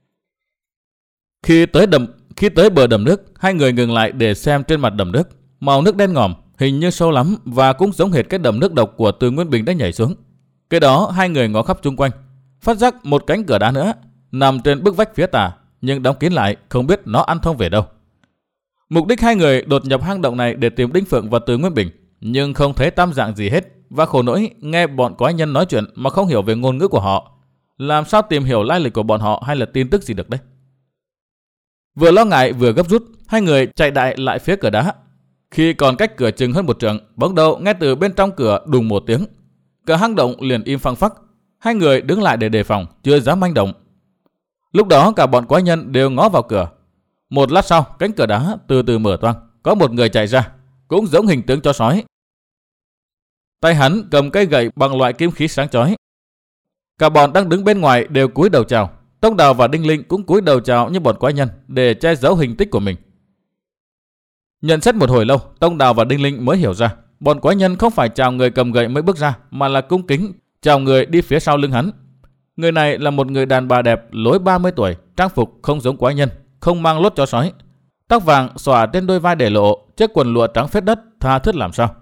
Khi tới đầm khi tới bờ đầm nước, hai người ngừng lại để xem trên mặt đầm nước. Màu nước đen ngòm, hình như sâu lắm và cũng giống hệt cái đầm nước độc của Từ Nguyên Bình đã nhảy xuống. Cái đó hai người ngó khắp chung quanh, phát giác một cánh cửa đá nữa nằm trên bức vách phía tà, nhưng đóng kín lại, không biết nó ăn thông về đâu. Mục đích hai người đột nhập hang động này để tìm Đinh Phượng và Từ Nguyên Bình, nhưng không thấy tam dạng gì hết, và khổ nỗi nghe bọn quái nhân nói chuyện mà không hiểu về ngôn ngữ của họ. Làm sao tìm hiểu lai lịch của bọn họ hay là tin tức gì được đấy? Vừa lo ngại vừa gấp rút, hai người chạy đại lại phía cửa đá. Khi còn cách cửa chừng hơn một trượng, bỗng đầu nghe từ bên trong cửa đùng một tiếng. Cả hang động liền im phăng phắc. Hai người đứng lại để đề phòng, chưa dám manh động. Lúc đó cả bọn quái nhân đều ngó vào cửa. Một lát sau, cánh cửa đá từ từ mở toang, có một người chạy ra, cũng giống hình tướng chó sói. Tay hắn cầm cây gậy bằng loại kim khí sáng chói. Cả bọn đang đứng bên ngoài đều cúi đầu chào. Tông Đào và Đinh Linh cũng cúi đầu chào như bọn quái nhân để che giấu hình tích của mình. Nhận xét một hồi lâu, Tông Đào và Đinh Linh mới hiểu ra, bọn quái nhân không phải chào người cầm gậy mới bước ra, mà là cung kính chào người đi phía sau lưng hắn. Người này là một người đàn bà đẹp, lối ba mươi tuổi, trang phục không giống quái nhân, không mang lốt chó sói, tóc vàng xõa trên đôi vai để lộ, chiếc quần lụa trắng phết đất, tha thướt làm sao.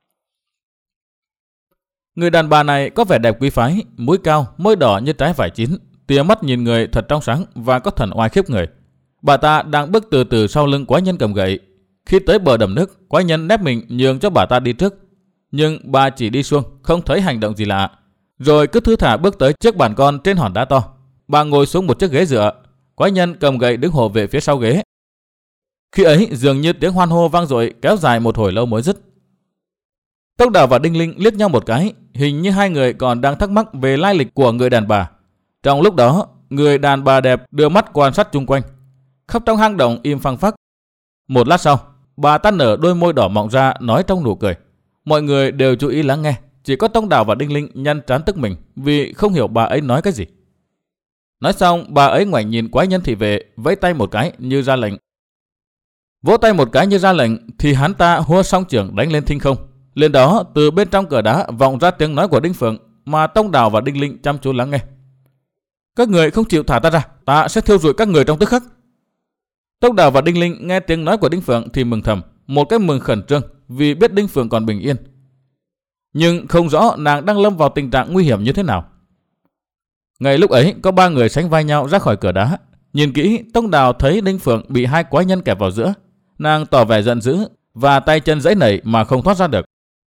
Người đàn bà này có vẻ đẹp quý phái, mũi cao, môi đỏ như trái vải chín, tia mắt nhìn người thật trong sáng và có thần oai khiếp người. Bà ta đang bước từ từ sau lưng quái nhân cầm gậy. Khi tới bờ đầm nước, quái nhân nép mình nhường cho bà ta đi trước, nhưng bà chỉ đi xuông, không thấy hành động gì lạ, rồi cứ thư thả bước tới chiếc bàn con trên hòn đá to. Bà ngồi xuống một chiếc ghế dựa, quái nhân cầm gậy đứng hộ vệ phía sau ghế. Khi ấy dường như tiếng hoan hô vang dội kéo dài một hồi lâu mới dứt. Tông Đào và Đinh Linh liếc nhau một cái, hình như hai người còn đang thắc mắc về lai lịch của người đàn bà. Trong lúc đó, người đàn bà đẹp đưa mắt quan sát chung quanh. Khắp trong hang động im phăng phắc. Một lát sau, bà ta nở đôi môi đỏ mọng ra nói trong nụ cười. Mọi người đều chú ý lắng nghe, chỉ có Tông Đào và Đinh Linh nhăn trán tức mình vì không hiểu bà ấy nói cái gì. Nói xong, bà ấy ngoảnh nhìn quái nhân thị vệ, vẫy tay một cái như ra lệnh. Vỗ tay một cái như ra lệnh thì hắn ta hua song chưởng đánh lên thinh không. Lên đó, từ bên trong cửa đá vọng ra tiếng nói của Đinh Phượng mà Tông Đào và Đinh Linh chăm chú lắng nghe. Các người không chịu thả ta ra, ta sẽ thiêu rụi các người trong tức khắc. Tông Đào và Đinh Linh nghe tiếng nói của Đinh Phượng thì mừng thầm, một cái mừng khẩn trương vì biết Đinh Phượng còn bình yên. Nhưng không rõ nàng đang lâm vào tình trạng nguy hiểm như thế nào. Ngay lúc ấy có ba người sánh vai nhau ra khỏi cửa đá. Nhìn kỹ, Tông Đào thấy Đinh Phượng bị hai quái nhân kẹp vào giữa. Nàng tỏ vẻ giận dữ và tay chân giãy nảy mà không thoát ra được.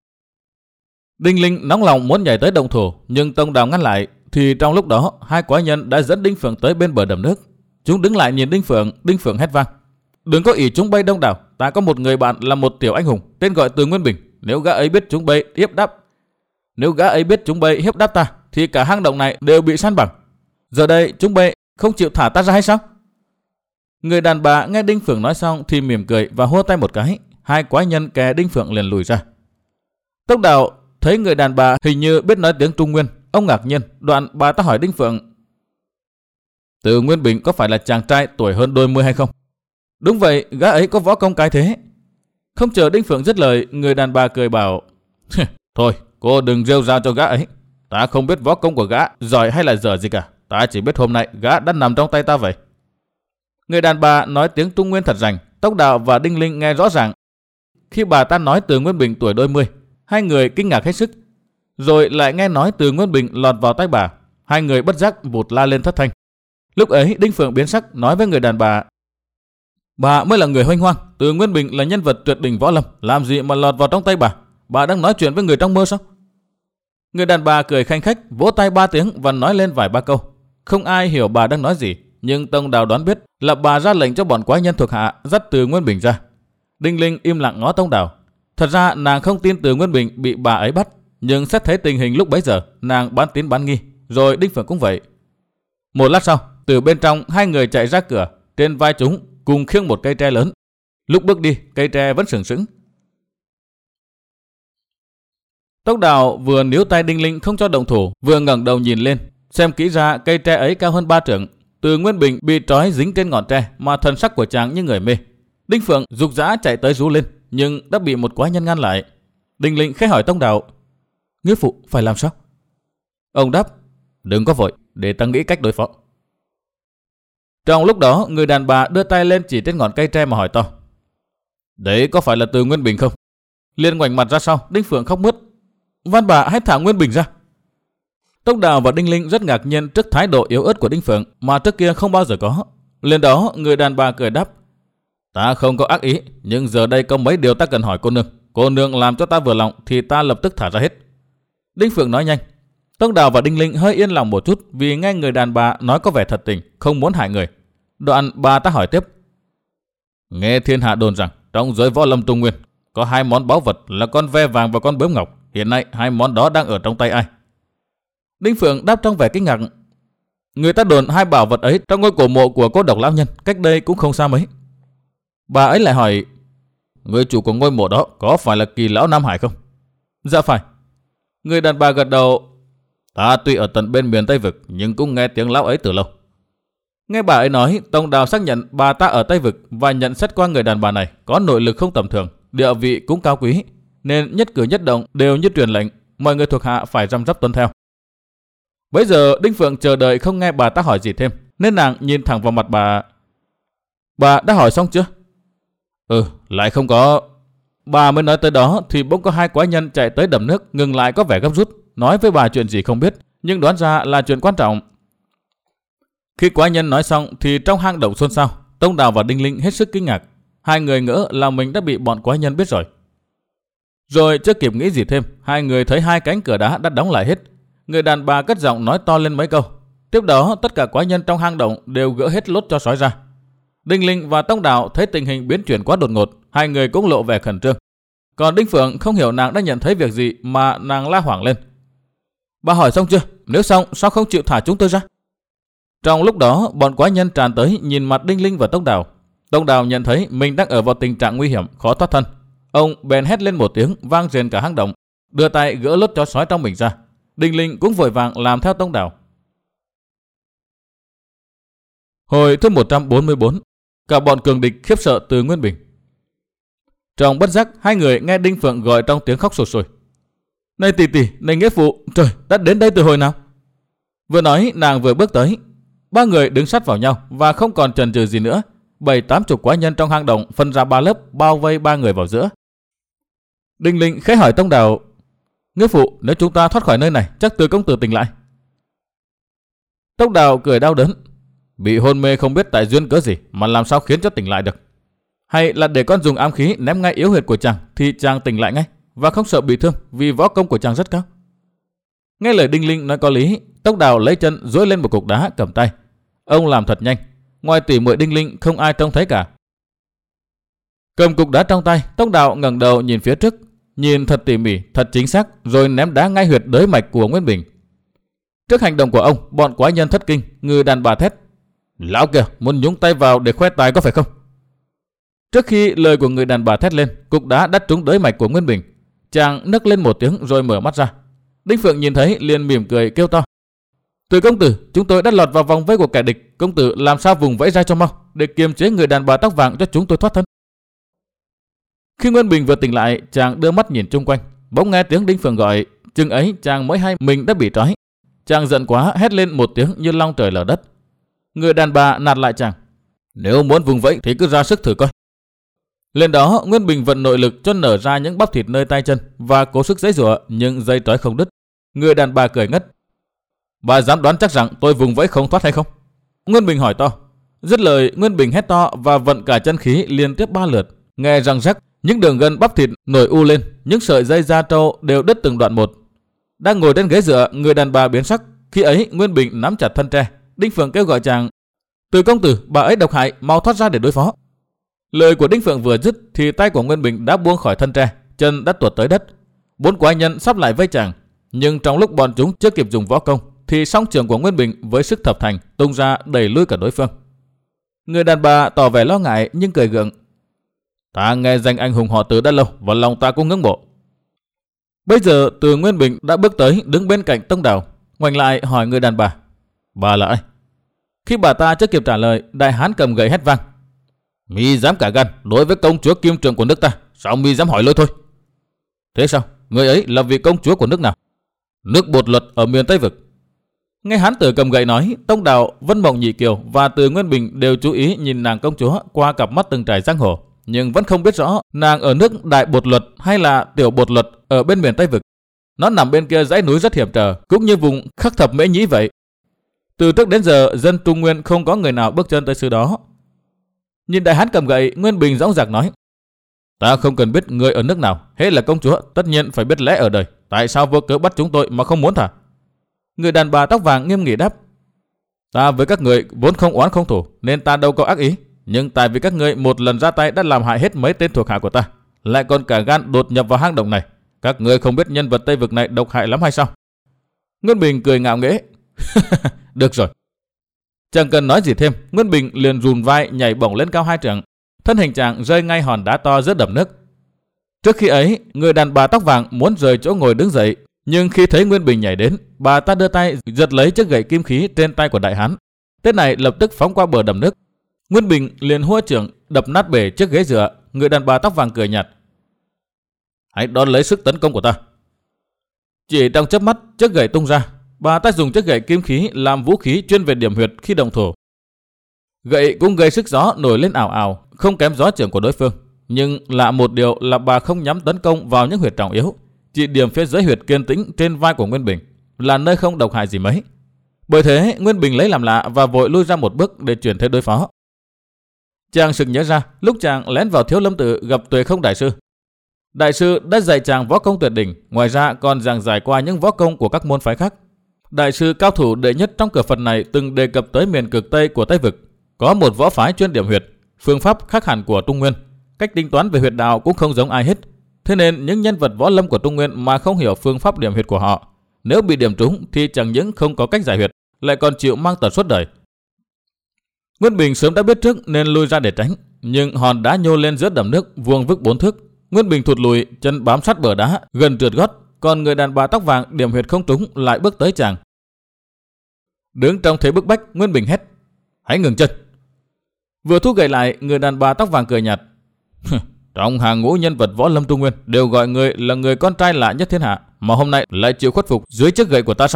Đinh Linh nóng lòng muốn nhảy tới động thủ, nhưng Tông Đào ngăn lại. Thì trong lúc đó hai quái nhân đã dẫn Đinh Phượng tới bên bờ đầm nước. Chúng đứng lại nhìn Đinh Phượng. Đinh Phượng hét vang: Đừng có ỷ chúng bay đông đảo, ta có một người bạn là một tiểu anh hùng tên gọi Từ Nguyên Bình. Nếu gã ấy biết chúng bay hiếp đáp Nếu gã ấy biết chúng bay hiếp đáp ta thì cả hang động này đều bị san bằng. Giờ đây chúng bay không chịu thả ta ra hay sao? Người đàn bà nghe Đinh Phượng nói xong thì mỉm cười và hô tay một cái. Hai quái nhân kè Đinh Phượng liền lùi ra. Tông Đào thấy người đàn bà hình như biết nói tiếng Trung Nguyên. Ông ngạc nhiên, đoạn bà ta hỏi Đinh Phượng: Từ Nguyên Bình có phải là chàng trai tuổi hơn đôi mươi hay không? Đúng vậy, gã ấy có võ công cái thế. Không chờ Đinh Phượng dứt lời, người đàn bà cười bảo: Thôi, cô đừng rêu rao cho gã ấy. Ta không biết võ công của gã giỏi hay là dở gì cả. Ta chỉ biết hôm nay gã đã nằm trong tay ta vậy. Người đàn bà nói tiếng Trung Nguyên thật rành. Tông Đào và Đinh Linh nghe rõ ràng. Khi bà ta nói Từ Nguyên Bình tuổi đôi mươi, hai người kinh ngạc hết sức. Rồi lại nghe nói Từ Nguyên Bình lọt vào tay bà. Hai người bất giác vụt la lên thất thanh. Lúc ấy Đinh Phượng biến sắc nói với người đàn bà: Bà mới là người hoanh hoang. Từ Nguyên Bình là nhân vật tuyệt đỉnh võ lâm, làm gì mà lọt vào trong tay bà? Bà đang nói chuyện với người trong mơ sao? Người đàn bà cười khanh khách, vỗ tay ba tiếng và nói lên vài ba câu. Không ai hiểu bà đang nói gì, nhưng Tông Đào đoán biết là bà ra lệnh cho bọn quái nhân thuộc hạ dắt Từ Nguyên Bình ra. Đinh Linh im lặng ngó Tông Đào. Thật ra nàng không tin Từ Nguyên Bình bị bà ấy bắt, nhưng xét thấy tình hình lúc bấy giờ, nàng bán tín bán nghi, rồi Đinh Phượng cũng vậy. Một lát sau, từ bên trong hai người chạy ra cửa, trên vai chúng cùng khiêng một cây tre lớn. Lúc bước đi, cây tre vẫn sừng sững. Tông Đào vừa níu tay Đinh Linh không cho động thủ, vừa ngẩng đầu nhìn lên, xem kỹ ra cây tre ấy cao hơn ba trượng. Từ Nguyên Bình bị trói dính trên ngọn tre, mà thần sắc của chàng như người mê. Đinh Phượng dục dã chạy tới rú lên, nhưng đã bị một quái nhân ngăn lại. Đinh Linh khẽ hỏi Tông Đào: Nghĩa phụ phải làm sao? Ông đáp: Đừng có vội, để ta nghĩ cách đối phó. Trong lúc đó, người đàn bà đưa tay lên chỉ trên ngọn cây tre mà hỏi to: Đấy có phải là Từ Nguyên Bình không? Liền ngoảnh mặt ra sau, Đinh Phượng khóc mướt: Van bà hãy thả Nguyên Bình ra. Tông Đào và Đinh Linh rất ngạc nhiên trước thái độ yếu ớt của Đinh Phượng mà trước kia không bao giờ có. Lên đó, người đàn bà cười đáp: Ta không có ác ý, nhưng giờ đây có mấy điều ta cần hỏi cô nương. Cô nương làm cho ta vừa lòng thì ta lập tức thả ra hết. Đinh Phượng nói nhanh. Tông Đào và Đinh Linh hơi yên lòng một chút vì nghe người đàn bà nói có vẻ thật tình, không muốn hại người. Đoạn bà ta hỏi tiếp: Nghe thiên hạ đồn rằng trong giới võ lâm Trung Nguyên có hai món báu vật là con ve vàng và con bướm ngọc. Hiện nay hai món đó đang ở trong tay ai? Đinh Phượng đáp trong vẻ kinh ngạc: Người ta đồn hai bảo vật ấy trong ngôi cổ mộ của cô độc lão nhân, cách đây cũng không xa mấy. Bà ấy lại hỏi: Người chủ của ngôi mộ đó có phải là Kỳ lão Nam Hải không? Dạ phải. Người đàn bà gật đầu: Ta tuy ở tận bên miền Tây Vực nhưng cũng nghe tiếng lão ấy từ lâu. Nghe bà ấy nói, Tông Đào xác nhận bà ta ở Tây Vực và nhận xét qua người đàn bà này có nội lực không tầm thường, địa vị cũng cao quý, nên nhất cử nhất động đều như truyền lệnh, mọi người thuộc hạ phải răm rắp tuân theo. Bây giờ Đinh Phượng chờ đợi không nghe bà ta hỏi gì thêm, nên nàng nhìn thẳng vào mặt bà. Bà đã hỏi xong chưa? Ừ, lại không có. Bà mới nói tới đó thì bỗng có hai quái nhân chạy tới đầm nước, ngừng lại có vẻ gấp rút, nói với bà chuyện gì không biết, nhưng đoán ra là chuyện quan trọng. Khi quái nhân nói xong thì trong hang động xôn xao, Tông Đào và Đinh Linh hết sức kinh ngạc. Hai người ngỡ là mình đã bị bọn quái nhân biết rồi. Rồi chưa kịp nghĩ gì thêm, hai người thấy hai cánh cửa đá đã đóng lại hết. Người đàn bà cất giọng nói to lên mấy câu. Tiếp đó tất cả quái nhân trong hang động đều gỡ hết lốt cho sói ra. Đinh Linh và Tông Đào thấy tình hình biến chuyển quá đột ngột, hai người cũng lộ vẻ khẩn trương. Còn Đinh Phượng không hiểu nàng đã nhận thấy việc gì mà nàng la hoảng lên: Bà hỏi xong chưa? Nếu xong sao không chịu thả chúng tôi ra? Trong lúc đó bọn quái nhân tràn tới nhìn mặt Đinh Linh và Tông Đào. Tông Đào nhận thấy mình đang ở vào tình trạng nguy hiểm, khó thoát thân. Ông bèn hét lên một tiếng vang rền cả hang động, đưa tay gỡ lốt chó sói trong mình ra. Đinh Linh cũng vội vàng làm theo Tông Đào. Hồi thứ một trăm bốn mươi bốn, cả bọn cường địch khiếp sợ Từ Nguyên Bình. Trong bất giác, hai người nghe Đinh Phượng gọi trong tiếng khóc sụt sùi: Này tỷ tỷ, này nghĩa phụ, trời, đã đến đây từ hồi nào? Vừa nói nàng vừa bước tới. Ba người đứng sát vào nhau và không còn chần chừ gì nữa. Bảy tám chục quái nhân trong hang động phân ra ba lớp bao vây ba người vào giữa. Đinh Linh khẽ hỏi Tông Đào: Nghĩa phụ, nếu chúng ta thoát khỏi nơi này chắc Từ công tử tỉnh lại. Tông Đào cười đau đớn: Bị hôn mê không biết tại duyên cớ gì mà làm sao khiến cho tỉnh lại được? Hay là để con dùng ám khí ném ngay yếu huyệt của chàng thì chàng tỉnh lại ngay và không sợ bị thương vì võ công của chàng rất cao? Nghe lời Đinh Linh nói có lý, Tông Đào lấy chân duỗi lên một cục đá cầm tay. Ông làm thật nhanh, ngoài tỷ muội Đinh Linh không ai trông thấy cả. Cầm cục đá trong tay, Tông Đào ngẩng đầu nhìn phía trước, nhìn thật tỉ mỉ, thật chính xác, rồi ném đá ngay huyệt đới mạch của Nguyên Bình. Trước hành động của ông, bọn quái nhân thất kinh, người đàn bà thét: Lão kìa, muốn nhúng tay vào để khoe tài có phải không? Trước khi lời của người đàn bà thét lên, cục đá đắt trúng đới mạch của Nguyên Bình. Chàng nấc lên một tiếng rồi mở mắt ra. Đinh Phượng nhìn thấy liền mỉm cười kêu to: Từ công tử, chúng tôi đã lọt vào vòng vây của kẻ địch, công tử làm sao vùng vẫy ra cho mau để kiềm chế người đàn bà tóc vàng cho chúng tôi thoát thân. Khi Nguyên Bình vừa tỉnh lại, chàng đưa mắt nhìn chung quanh, bỗng nghe tiếng Đinh Phượng gọi. Chừng ấy chàng mới hay mình đã bị trói. Chàng giận quá hét lên một tiếng như long trời lở đất. Người đàn bà nạt lại chàng: Nếu muốn vùng vẫy thì cứ ra sức thử coi. Lên đó Nguyên Bình vận nội lực cho nở ra những bắp thịt nơi tay chân và cố sức giãy giụa, nhưng dây trói không đứt. Người đàn bà cười ngất: Bà dám đoán chắc rằng tôi vùng vẫy không thoát hay không? Nguyên Bình hỏi to. Dứt lời, Nguyên Bình hét to và vận cả chân khí liên tiếp ba lượt. Nghe răng rắc, những đường gân bắp thịt nổi u lên, những sợi dây da trâu đều đứt từng đoạn một. Đang ngồi trên ghế dựa, người đàn bà biến sắc. Khi ấy Nguyên Bình nắm chặt thân tre. Đinh Phượng kêu gọi chàng: Từ công tử, bà ấy độc hại, mau thoát ra để đối phó. Lời của Đinh Phượng vừa dứt thì tay của Nguyên Bình đã buông khỏi thân tre, chân đã tuột tới đất. Bốn quái nhân sắp lại vây chàng, nhưng trong lúc bọn chúng chưa kịp dùng võ công thì song trường của Nguyên Bình với sức thập thành tung ra đẩy lui cả đối phương. Người đàn bà tỏ vẻ lo ngại nhưng cười gượng: Ta nghe danh anh hùng họ Từ đã lâu và lòng ta cũng ngưỡng mộ. Bây giờ Từ Nguyên Bình đã bước tới đứng bên cạnh Tông Đào, ngoảnh lại hỏi người đàn bà: Bà là ai? Khi bà ta chưa kịp trả lời, đại hán cầm gậy hét vang: Mi dám cả gan đối với công chúa Kim Trượng của nước ta, sao mi dám hỏi lôi thôi? Thế sao? Người ấy là vị công chúa của nước nào? Nước Bột Luật ở miền Tây Vực. Nghe hán tử cầm gậy nói, Tông Đào, Vân Mộng Nhị Kiều và Từ Nguyên Bình đều chú ý nhìn nàng công chúa qua cặp mắt từng trải giang hồ, nhưng vẫn không biết rõ nàng ở nước Đại Bột Luật hay là Tiểu Bột Luật ở bên miền Tây Vực. Nó nằm bên kia dãy núi rất hiểm trở, cũng như vùng Khắc Thập Mễ Nhĩ vậy. Từ trước đến giờ, dân Trung Nguyên không có người nào bước chân tới xứ đó. Nhìn đại hán cầm gậy, Nguyên Bình dõng dạc nói: Ta không cần biết người ở nước nào, hễ là công chúa tất nhiên phải biết lẽ ở đời. Tại sao vô cớ bắt chúng tôi mà không muốn thả? Người đàn bà tóc vàng nghiêm nghị đáp: Ta với các người vốn không oán không thù, nên ta đâu có ác ý. Nhưng tại vì các người một lần ra tay đã làm hại hết mấy tên thuộc hạ của ta, lại còn cả gan đột nhập vào hang động này. Các người không biết nhân vật Tây Vực này độc hại lắm hay sao? Nguyên Bình cười ngạo nghễ: Được rồi. Chẳng cần nói gì thêm, Nguyên Bình liền rùn vai nhảy bổng lên cao hai trượng, thân hình chàng rơi ngay hòn đá to giữa đầm nước. Trước khi ấy, người đàn bà tóc vàng muốn rời chỗ ngồi đứng dậy, nhưng khi thấy Nguyên Bình nhảy đến, bà ta đưa tay giật lấy chiếc gậy kim khí trên tay của đại hán. Tên này lập tức phóng qua bờ đầm nước. Nguyên Bình liền hua chưởng đập nát bể chiếc ghế dựa. Người đàn bà tóc vàng cười nhạt: Hãy đón lấy sức tấn công của ta. Chỉ trong chớp mắt, chiếc gậy tung ra. Bà ta dùng chiếc gậy kim khí làm vũ khí chuyên về điểm huyệt khi động thủ. Gậy cũng gây sức gió nổi lên ảo ảo, không kém gió chưởng của đối phương. Nhưng lạ một điều là bà không nhắm tấn công vào những huyệt trọng yếu, chỉ điểm phía dưới huyệt kiên tĩnh trên vai của Nguyên Bình, là nơi không độc hại gì mấy. Bởi thế Nguyên Bình lấy làm lạ và vội lui ra một bước để chuyển thế đối phó. Chàng sực nhớ ra lúc chàng lén vào Thiếu Lâm Tự gặp Tuệ Không đại sư. Đại sư đã dạy chàng võ công tuyệt đỉnh, ngoài ra còn giảng giải qua những võ công của các môn phái khác. Đại sư cao thủ đệ nhất trong cửa Phật này từng đề cập tới miền cực Tây của Tây Vực, có một võ phái chuyên điểm huyệt, phương pháp khác hẳn của Trung Nguyên, cách tính toán về huyệt đạo cũng không giống ai hết. Thế nên những nhân vật võ lâm của Trung Nguyên mà không hiểu phương pháp điểm huyệt của họ, nếu bị điểm trúng thì chẳng những không có cách giải huyệt, lại còn chịu mang tật suốt đời. Nguyên Bình sớm đã biết trước nên lui ra để tránh, nhưng hòn đá nhô lên giữa đầm nước vuông vức bốn thước. Nguyên Bình thụt lùi, chân bám sát bờ đá, gần trượt gót, còn người đàn bà tóc vàng điểm huyệt không trúng lại bước tới chàng. Đứng trong thế bức bách, Nguyên Bình hét: Hãy ngừng chân. Vừa thu gậy lại, người đàn bà tóc vàng cười nhạt: Trong hàng ngũ nhân vật võ lâm Trung Nguyên đều gọi người là người con trai lạ nhất thiên hạ, mà hôm nay lại chịu khuất phục dưới chiếc gậy của ta sao?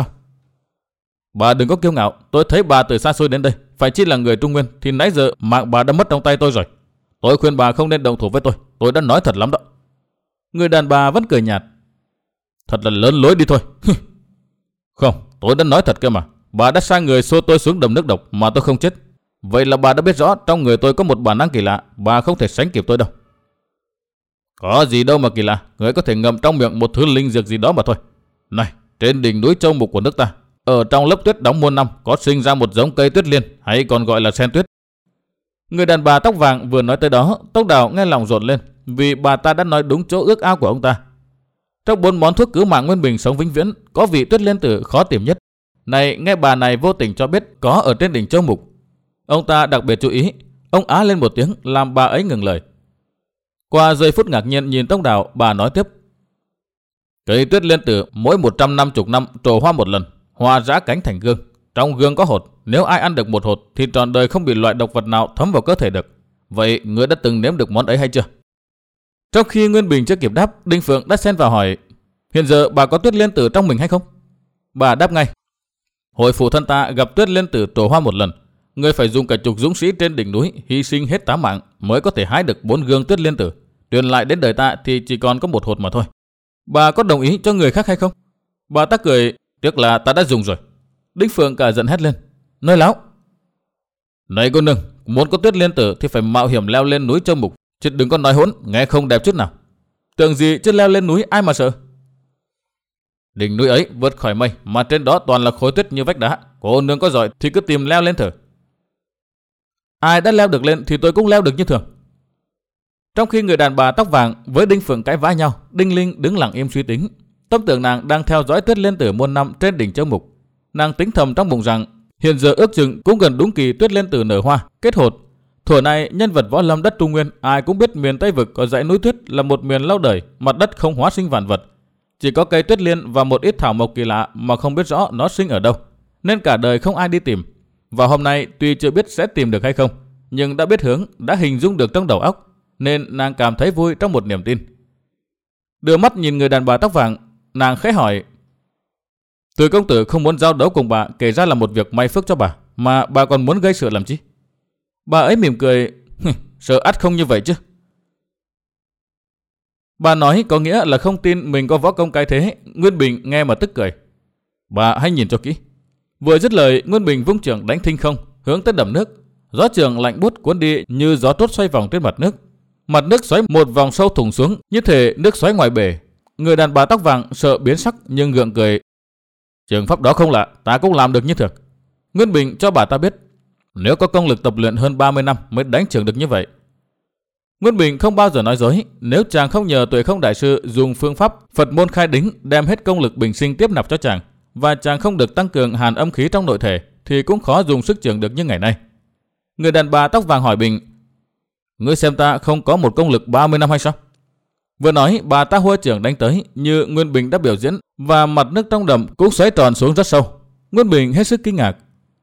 Bà đừng có kiêu ngạo, tôi thấy bà từ xa xôi đến đây, phải chi là người Trung Nguyên thì nãy giờ mạng bà đã mất trong tay tôi rồi. Tôi khuyên bà không nên động thủ với tôi, tôi đã nói thật lắm đó. Người đàn bà vẫn cười nhạt: Thật là lớn lối đi thôi. Không, tôi đã nói thật cơ mà. Bà đã sai người xô tôi xuống đầm nước độc mà tôi không chết. Vậy là bà đã biết rõ trong người tôi có một bản năng kỳ lạ, bà không thể sánh kịp tôi đâu. Có gì đâu mà kỳ lạ, người có thể ngậm trong miệng một thứ linh dược gì đó mà thôi. Này, trên đỉnh núi Châu Mục của nước ta, ở trong lớp tuyết đóng muôn năm có sinh ra một giống cây tuyết liên, hay còn gọi là sen tuyết. Người đàn bà tóc vàng vừa nói tới đó, Tốc Đào nghe lòng rộn lên, vì bà ta đã nói đúng chỗ ước ao của ông ta. Trong bốn món thuốc cứu mạng Nguyên Bình sống vĩnh viễn, có vị tuyết liên tử khó tìm nhất. Này, nghe bà này vô tình cho biết có ở trên đỉnh Châu Mục. Ông ta đặc biệt chú ý, ông á lên một tiếng làm bà ấy ngừng lời. Qua giây phút ngạc nhiên nhìn Tông Đào, bà nói tiếp: Cây tuyết liên tử mỗi một trăm năm mươi năm trổ hoa một lần, hoa rã cánh thành gương. Trong gương có hột, nếu ai ăn được một hột thì trọn đời không bị loại độc vật nào thấm vào cơ thể được. Vậy ngươi đã từng nếm được món ấy hay chưa? Trong khi Nguyên Bình chưa kịp đáp, Đinh Phượng đã xen vào hỏi: Hiện giờ bà có tuyết liên tử trong mình hay không? Bà đáp ngay: Hồi phụ thân ta gặp tuyết liên tử trổ hoa một lần, ngươi phải dùng cả chục dũng sĩ trên đỉnh núi hy sinh hết tám mạng mới có thể hái được bốn gương tuyết liên tử. Truyền lại đến đời ta thì chỉ còn có một hột mà thôi. Bà có đồng ý cho người khác hay không? Bà ta cười: Tiếc là ta đã dùng rồi. Đinh Phượng cả giận hét lên: Nói láo! Này cô nương, muốn có tuyết liên tử thì phải mạo hiểm leo lên núi Châu Mục, chứ đừng có nói hỗn, nghe không đẹp chút nào. Tưởng gì chứ leo lên núi ai mà sợ. Đỉnh núi ấy vượt khỏi mây, mà trên đó toàn là khối tuyết như vách đá. Cô nương có giỏi thì cứ tìm leo lên thử. Ai đã leo được lên thì tôi cũng leo được như thường. Trong khi người đàn bà tóc vàng với Đinh Phượng cãi vã nhau, Đinh Linh đứng lặng im suy tính. Tâm tưởng nàng đang theo dõi tuyết liên tử muôn năm trên đỉnh Châu Mục. Nàng tính thầm trong bụng rằng hiện giờ ước chừng cũng gần đúng kỳ tuyết liên tử nở hoa, kết hột. Thuở này nhân vật võ lâm đất Trung Nguyên ai cũng biết miền Tây Vực có dãy núi tuyết là một miền lâu đời, mặt đất không hóa sinh vạn vật. Chỉ có cây tuyết liên và một ít thảo mộc kỳ lạ mà không biết rõ nó sinh ở đâu, nên cả đời không ai đi tìm. Và hôm nay tuy chưa biết sẽ tìm được hay không, nhưng đã biết hướng, đã hình dung được trong đầu óc, nên nàng cảm thấy vui trong một niềm tin. Đưa mắt nhìn người đàn bà tóc vàng, nàng khẽ hỏi: Từ công tử không muốn giao đấu cùng bà, kể ra là một việc may phước cho bà, mà bà còn muốn gây sự làm chi? Bà ấy mỉm cười: Sợ ắt không như vậy chứ. Bà nói có nghĩa là không tin mình có võ công cái thế. Nguyên Bình nghe mà tức cười: Bà hãy nhìn cho kỹ. Vừa dứt lời, Nguyên Bình vung chưởng đánh thinh không, hướng tới đầm nước. Gió chưởng lạnh buốt cuốn đi như gió trốt xoay vòng trên mặt nước. Mặt nước xoáy một vòng sâu thủng xuống, như thể nước xoáy ngoài bể. Người đàn bà tóc vàng sợ biến sắc nhưng gượng cười: Trường pháp đó không lạ, ta cũng làm được như thường. Nguyên Bình cho bà ta biết, nếu có công lực tập luyện hơn ba mươi năm mới đánh chưởng được như vậy. Nguyên Bình không bao giờ nói dối. Nếu chàng không nhờ Tuệ Không đại sư dùng phương pháp Phật môn khai đính đem hết công lực bình sinh tiếp nạp cho chàng, và chàng không được tăng cường hàn âm khí trong nội thể, thì cũng khó dùng sức chưởng được như ngày nay. Người đàn bà tóc vàng hỏi Bình: Ngươi xem ta không có một công lực ba mươi năm hay sao? Vừa nói, bà ta hua chưởng đánh tới như Nguyên Bình đã biểu diễn, và mặt nước trong đầm cũng xoáy tròn xuống rất sâu. Nguyên Bình hết sức kinh ngạc: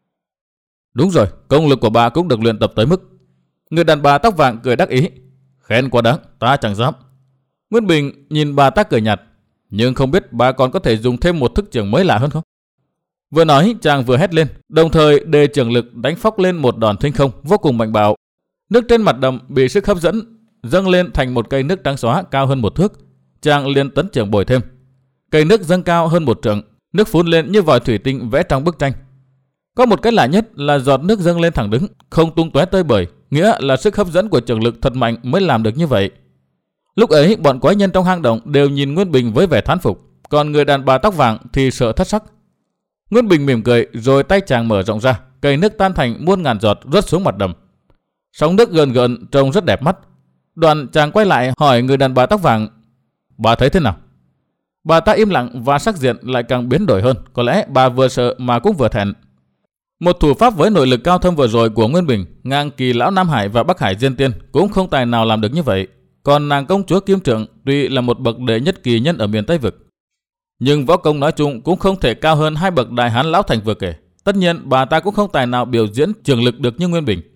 Đúng rồi, công lực của bà cũng được luyện tập tới mức. Người đàn bà tóc vàng cười đắc ý: Khen quá đáng, ta chẳng dám. Nguyên Bình nhìn bà ta cười nhạt: Nhưng không biết bà còn có thể dùng thêm một thức chưởng mới lạ hơn không? Vừa nói, chàng vừa hét lên, đồng thời đề chưởng lực đánh phóc lên một đòn thinh không vô cùng mạnh bạo. Nước trên mặt đầm bị sức hấp dẫn dâng lên thành một cây nước trắng xóa cao hơn một thước. Chàng liền tấn chưởng bồi thêm. Cây nước dâng cao hơn một trượng, nước phun lên như vòi thủy tinh vẽ trong bức tranh. Có một cái lạ nhất là giọt nước dâng lên thẳng đứng, không tung tóe tơi bời, nghĩa là sức hấp dẫn của chưởng lực thật mạnh mới làm được như vậy. Lúc ấy, bọn quái nhân trong hang động đều nhìn Nguyên Bình với vẻ thán phục, còn người đàn bà tóc vàng thì sợ thất sắc. Nguyên Bình mỉm cười, rồi tay chàng mở rộng ra, cây nước tan thành muôn ngàn giọt rớt xuống mặt đầm. Sóng nước gợn gợn trông rất đẹp mắt. Đoạn chàng quay lại hỏi người đàn bà tóc vàng: Bà thấy thế nào? Bà ta im lặng và sắc diện lại càng biến đổi hơn. Có lẽ bà vừa sợ mà cũng vừa thẹn. Một thủ pháp với nội lực cao thâm vừa rồi của Nguyên Bình, ngang kỳ lão Nam Hải và Bắc Hải Diên Tiên cũng không tài nào làm được như vậy. Còn nàng công chúa Kim Trượng tuy là một bậc đệ nhất kỳ nhân ở miền Tây Vực, nhưng võ công nói chung cũng không thể cao hơn hai bậc đại hán lão thành vừa kể. Tất nhiên bà ta cũng không tài nào biểu diễn trường lực được như Nguyên Bình.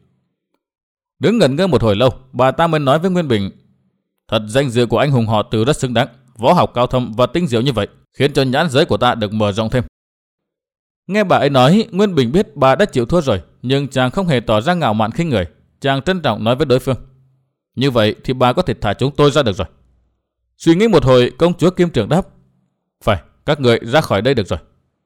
Đứng ngẩn ngơ một hồi lâu, bà ta mới nói với Nguyên Bình: Thật danh dự của anh hùng họ Từ rất xứng đáng. Võ học cao thâm và tinh diệu như vậy khiến cho nhãn giới của ta được mở rộng thêm. Nghe bà ấy nói, Nguyên Bình biết bà đã chịu thua rồi, nhưng chàng không hề tỏ ra ngạo mạn khinh người. Chàng trân trọng nói với đối phương: Như vậy thì bà có thể thả chúng tôi ra được rồi. Suy nghĩ một hồi, công chúa Kim Trượng đáp: Phải, các người ra khỏi đây được rồi.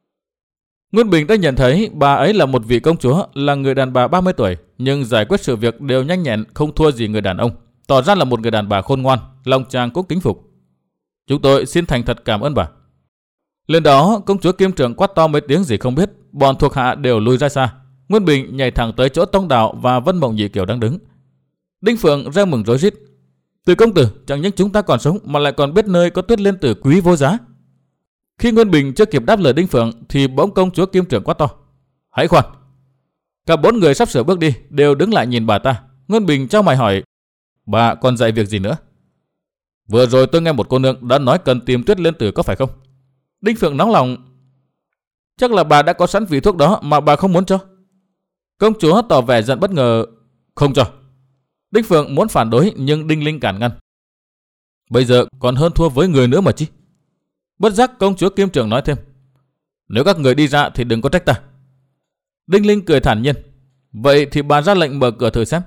Nguyên Bình đã nhận thấy bà ấy là một vị công chúa, là người đàn bà ba mươi tuổi, nhưng giải quyết sự việc đều nhanh nhẹn, không thua gì người đàn ông, tỏ ra là một người đàn bà khôn ngoan. Lòng chàng cũng kính phục. Chúng tôi xin thành thật cảm ơn bà. Lên đó, công chúa Kim Trượng quát to mấy tiếng gì không biết, bọn thuộc hạ đều lùi ra xa. Nguyên Bình nhảy thẳng tới chỗ Tông Đạo và Vân Mộng Nhị Kiều đang đứng. Đinh Phượng reo mừng rối rít: Từ công tử, chẳng những chúng ta còn sống mà lại còn biết nơi có Tuyết Liên Tử quý vô giá. Khi Nguyên Bình chưa kịp đáp lời Đinh Phượng thì bỗng công chúa Kim Trượng quát to: Hãy khoan! Cả bốn người sắp sửa bước đi đều đứng lại nhìn bà ta. Nguyên Bình chau mày hỏi: Bà còn dạy việc gì nữa? Vừa rồi tôi nghe một cô nương đã nói cần tìm Tuyết Liên Tử, có phải không? Đinh Phượng nóng lòng: Chắc là bà đã có sẵn vị thuốc đó mà bà không muốn cho. Công chúa tỏ vẻ giận bất ngờ: Không cho. Đinh Phượng muốn phản đối nhưng Đinh Linh cản ngăn: Bây giờ còn hơn thua với người nữa mà chi. Bất giác công chúa Kim Trượng nói thêm: Nếu các người đi ra thì đừng có trách ta. Đinh Linh cười thản nhiên: Vậy thì bà ra lệnh mở cửa thử xem.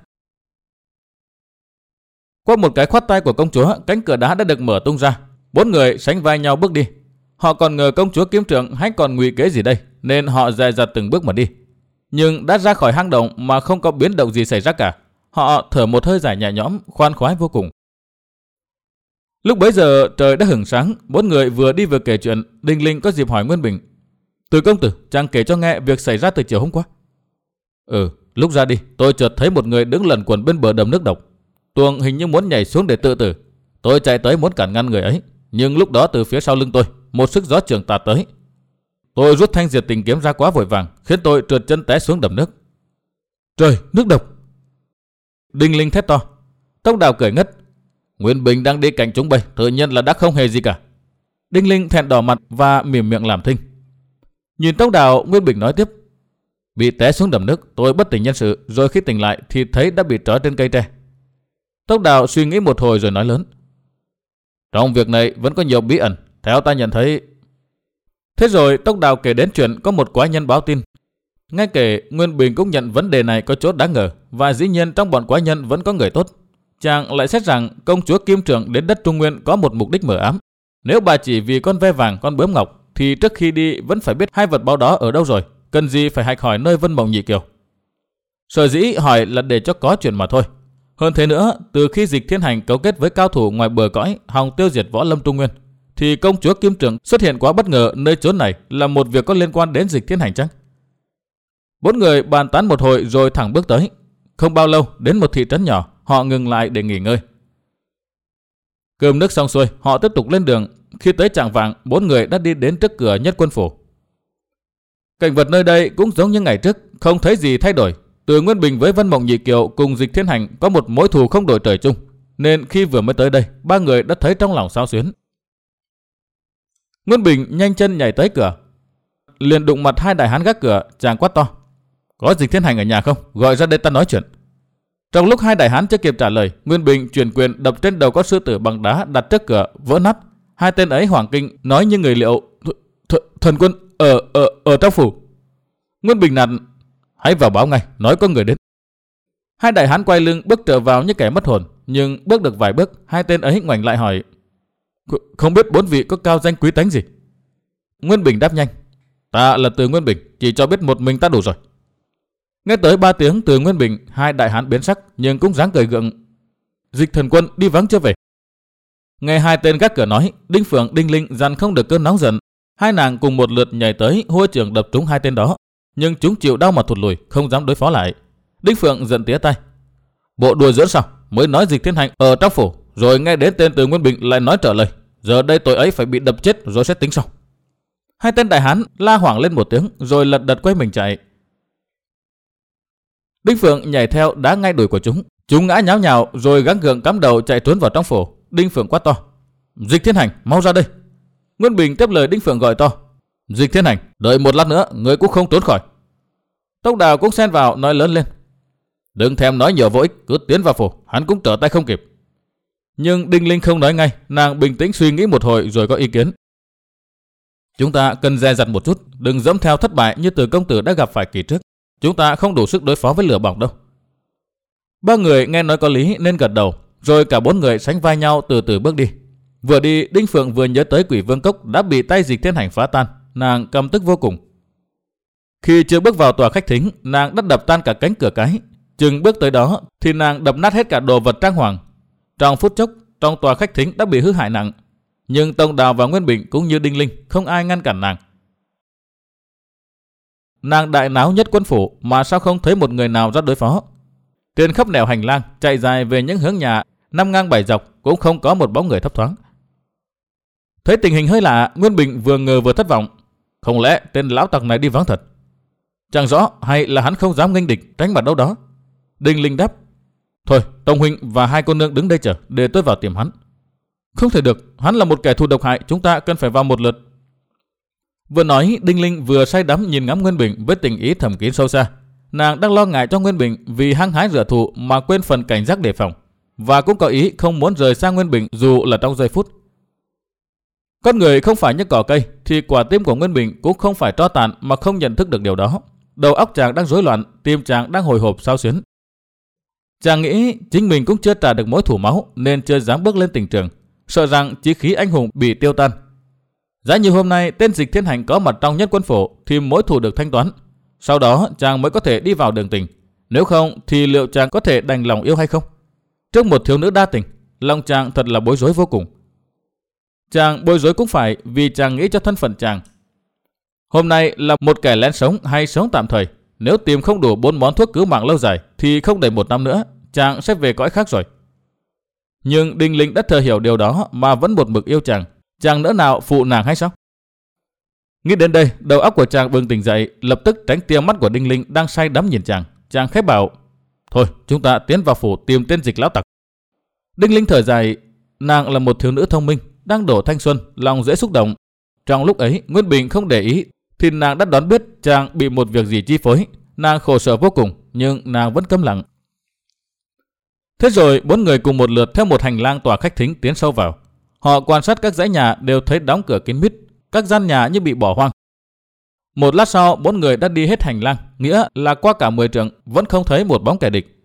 Qua một cái khoát tay của công chúa, cánh cửa đá đã được mở tung ra. Bốn người sánh vai nhau bước đi. Họ còn ngờ công chúa Kim Trượng hay còn ngụy kế gì đây, nên họ dè dặt từng bước mà đi. Nhưng đã ra khỏi hang động mà không có biến động gì xảy ra cả. Họ thở một hơi dài nhẹ nhõm, khoan khoái vô cùng. Lúc bấy giờ trời đã hửng sáng, bốn người vừa đi vừa kể chuyện. Đinh Linh có dịp hỏi Nguyên Bình: Từ công tử, chàng kể cho nghe việc xảy ra từ chiều hôm qua. Ừ, lúc ra đi tôi chợt thấy một người đứng lẩn quẩn bên bờ đầm nước độc. Tuồng hình như muốn nhảy xuống để tự tử. Tôi chạy tới muốn cản ngăn người ấy, nhưng lúc đó từ phía sau lưng tôi một sức gió trường tạt tới. Tôi rút thanh diệt tình kiếm ra quá vội vàng, khiến tôi trượt chân té xuống đầm nước. Trời, nước độc! Đinh Linh thét to. Tông Đào cười ngất: Nguyên Bình đang đi cạnh chúng bay, tự nhiên là đã không hề gì cả. Đinh Linh thẹn đỏ mặt và mỉm miệng làm thinh. Nhìn Tông Đào, Nguyên Bình nói tiếp: Bị té xuống đầm nước, tôi bất tỉnh nhân sự, rồi khi tỉnh lại thì thấy đã bị trói trên cây tre. Tông Đào suy nghĩ một hồi rồi nói lớn: Trong việc này vẫn có nhiều bí ẩn, theo ta nhận thấy. Thế rồi Tốc Đào kể đến chuyện có một quái nhân báo tin. Ngay kể Nguyên Bình cũng nhận vấn đề này có chỗ đáng ngờ, và dĩ nhiên trong bọn quái nhân vẫn có người tốt. Chàng lại xét rằng công chúa Kim Trượng đến đất Trung Nguyên có một mục đích mờ ám. Nếu bà chỉ vì con ve vàng, con bướm ngọc, thì trước khi đi vẫn phải biết hai vật báu đó ở đâu rồi, cần gì phải hạch hỏi nơi Vân Mộng Nhị Kiều. Sở dĩ hỏi là để cho có chuyện mà thôi. Hơn thế nữa, từ khi Dịch Thiên Hành cấu kết với cao thủ ngoài bờ cõi hòng tiêu diệt võ lâm Trung Nguyên, thì công chúa Kim Trượng xuất hiện quá bất ngờ nơi chốn này là một việc có liên quan đến Dịch Thiên Hành chăng? Bốn người bàn tán một hồi rồi thẳng bước tới. Không bao lâu đến một thị trấn nhỏ, họ ngừng lại để nghỉ ngơi. Cơm nước xong xuôi, họ tiếp tục lên đường. Khi tới chạng vạng, bốn người đã đi đến trước cửa Nhất Quân phủ. Cảnh vật nơi đây cũng giống như ngày trước, không thấy gì thay đổi. Từ Nguyên Bình với Vân Mộng Nhị Kiều cùng Dịch Thiên Hành có một mối thù không đổi trời chung, nên khi vừa mới tới đây, ba người đã thấy trong lòng xao xuyến. Nguyên Bình nhanh chân nhảy tới cửa, liền đụng mặt hai đại hán gác cửa. Chàng quát to: "Có Dịch Thiên Hành ở nhà không? Gọi ra đây ta nói chuyện." Trong lúc hai đại hán chưa kịp trả lời, Nguyên Bình truyền quyền đập trên đầu con sư tử bằng đá đặt trước cửa, vỡ nát. Hai tên ấy hoảng kinh, nói như người liệu: Th- th- "Thần quân ở ở ở trong phủ." Nguyên Bình nạt: "Hãy vào báo ngay, nói có người đến." Hai đại hán quay lưng bước trở vào như kẻ mất hồn, nhưng bước được vài bước, hai tên ấy ngoảnh lại hỏi: "Không biết bốn vị có cao danh quý tánh gì?" Nguyên Bình đáp nhanh: "Ta là Từ Nguyên Bình, chỉ cho biết một mình ta đủ rồi." Nghe tới ba tiếng Từ Nguyên Bình, hai đại hán biến sắc nhưng cũng dáng cười gượng: "Dịch thần quân đi vắng chưa về?" Nghe hai tên gác cửa nói, Đinh Phượng, Đinh Linh dằn không được cơn nóng giận. Hai nàng cùng một lượt nhảy tới hôi trường đập trúng hai tên đó, nhưng chúng chịu đau mà thụt lùi, không dám đối phó lại. Đinh Phượng giận tía tay: "Bộ đùa giỡn sao? Mới nói Dịch Thiên Hành ở trong phủ, rồi nghe đến tên Từ Nguyên Bình lại nói trở lời. Giờ đây tội ấy phải bị đập chết rồi sẽ tính sau." Hai tên đại hán la hoảng lên một tiếng rồi lật đật quay mình chạy. Đinh Phượng nhảy theo đá ngay đuổi của chúng. Chúng ngã nháo nhào rồi gắng gượng cắm đầu chạy trốn vào trong phủ. Đinh Phượng quát to: "Dịch Thiên Hành, mau ra đây!" Nguyên Bình tiếp lời Đinh Phượng gọi to: "Dịch Thiên Hành, đợi một lát nữa, người cũng không trốn khỏi." Tốc Đào cũng xen vào nói lớn lên: "Đừng thèm nói nhiều vô ích, cứ tiến vào phủ, hắn cũng trở tay không kịp." Nhưng Đinh Linh không nói ngay, nàng bình tĩnh suy nghĩ một hồi rồi có ý kiến: "Chúng ta cần dè dặt một chút, đừng dẫm theo thất bại như Từ công tử đã gặp phải kỳ trước. Chúng ta không đủ sức đối phó với lửa bỏng đâu." Ba người nghe nói có lý nên gật đầu, rồi cả bốn người sánh vai nhau từ từ bước đi. Vừa đi, Đinh Phượng vừa nhớ tới Quỷ Vương Cốc đã bị tay Dịch Thiên Hành phá tan, nàng căm tức vô cùng. Khi chưa bước vào tòa khách thính, nàng đã đập tan cả cánh cửa cái. Chừng bước tới đó thì nàng đập nát hết cả đồ vật trang hoàng. Trong phút chốc, trong tòa khách thính đã bị hư hại nặng. Nhưng Tông Đào và Nguyên Bình cũng như Đinh Linh, không ai ngăn cản nàng. Nàng đại náo Nhất Quân phủ mà sao không thấy một người nào ra đối phó. Trên khắp nẻo hành lang chạy dài về những hướng nhà, năm ngang bảy dọc cũng không có một bóng người thấp thoáng. Thấy tình hình hơi lạ, Nguyên Bình vừa ngờ vừa thất vọng. Không lẽ tên lão tặc này đi vắng thật? Chẳng rõ, hay là hắn không dám nghênh địch tránh mặt đâu đó. Đinh Linh đáp: "Thôi, Tông huynh và hai cô nương đứng đây chờ, để tôi vào tìm hắn." "Không thể được, hắn là một kẻ thù độc hại, chúng ta cần phải vào một lượt." Vừa nói, Đinh Linh vừa say đắm nhìn ngắm Nguyên Bình với tình ý thầm kín sâu xa. Nàng đang lo ngại cho Nguyên Bình vì hăng hái rửa thù mà quên phần cảnh giác đề phòng, và cũng có ý không muốn rời xa Nguyên Bình dù là trong giây phút. Con người không phải như cỏ cây, thì quả tim của Nguyên Bình cũng không phải tro tàn mà không nhận thức được điều đó. Đầu óc chàng đang rối loạn, tim chàng đang hồi hộp xao xuyến. Chàng nghĩ chính mình cũng chưa trả được mối thù máu nên chưa dám bước lên tình trường, sợ rằng chí khí anh hùng bị tiêu tan. Giá như hôm nay tên Dịch Thiên Hành có mặt trong Nhất Quân phủ thì mối thù được thanh toán, sau đó chàng mới có thể đi vào đường tình. Nếu không thì liệu chàng có thể đành lòng yêu hay không? Trước một thiếu nữ đa tình, lòng chàng thật là bối rối vô cùng. Chàng bối rối cũng phải vì chàng nghĩ cho thân phận chàng. Hôm nay là một kẻ lén sống hay sống tạm thời, nếu tìm không đủ bốn món thuốc cứu mạng lâu dài thì không đầy một năm nữa chàng sẽ về cõi khác rồi. Nhưng Đinh Linh đã thừa hiểu điều đó mà vẫn một mực yêu chàng, chàng nỡ nào phụ nàng hay sao? Nghĩ đến đây, đầu óc của chàng bừng tỉnh dậy, lập tức tránh tia mắt của Đinh Linh đang say đắm nhìn chàng. Chàng khẽ bảo: "Thôi, chúng ta tiến vào phủ tìm tên Dịch lão tặc." Đinh Linh thở dài, nàng là một thiếu nữ thông minh, đang đổ thanh xuân, lòng dễ xúc động. Trong lúc ấy, Nguyên Bình không để ý, thì nàng đã đoán biết chàng bị một việc gì chi phối. Nàng khổ sở vô cùng, nhưng nàng vẫn câm lặng. Thế rồi bốn người cùng một lượt theo một hành lang tòa khách thính tiến sâu vào. Họ quan sát các dãy nhà đều thấy đóng cửa kín mít, các gian nhà như bị bỏ hoang. Một lát sau, bốn người đã đi hết hành lang, nghĩa là qua cả mười trượng vẫn không thấy một bóng kẻ địch.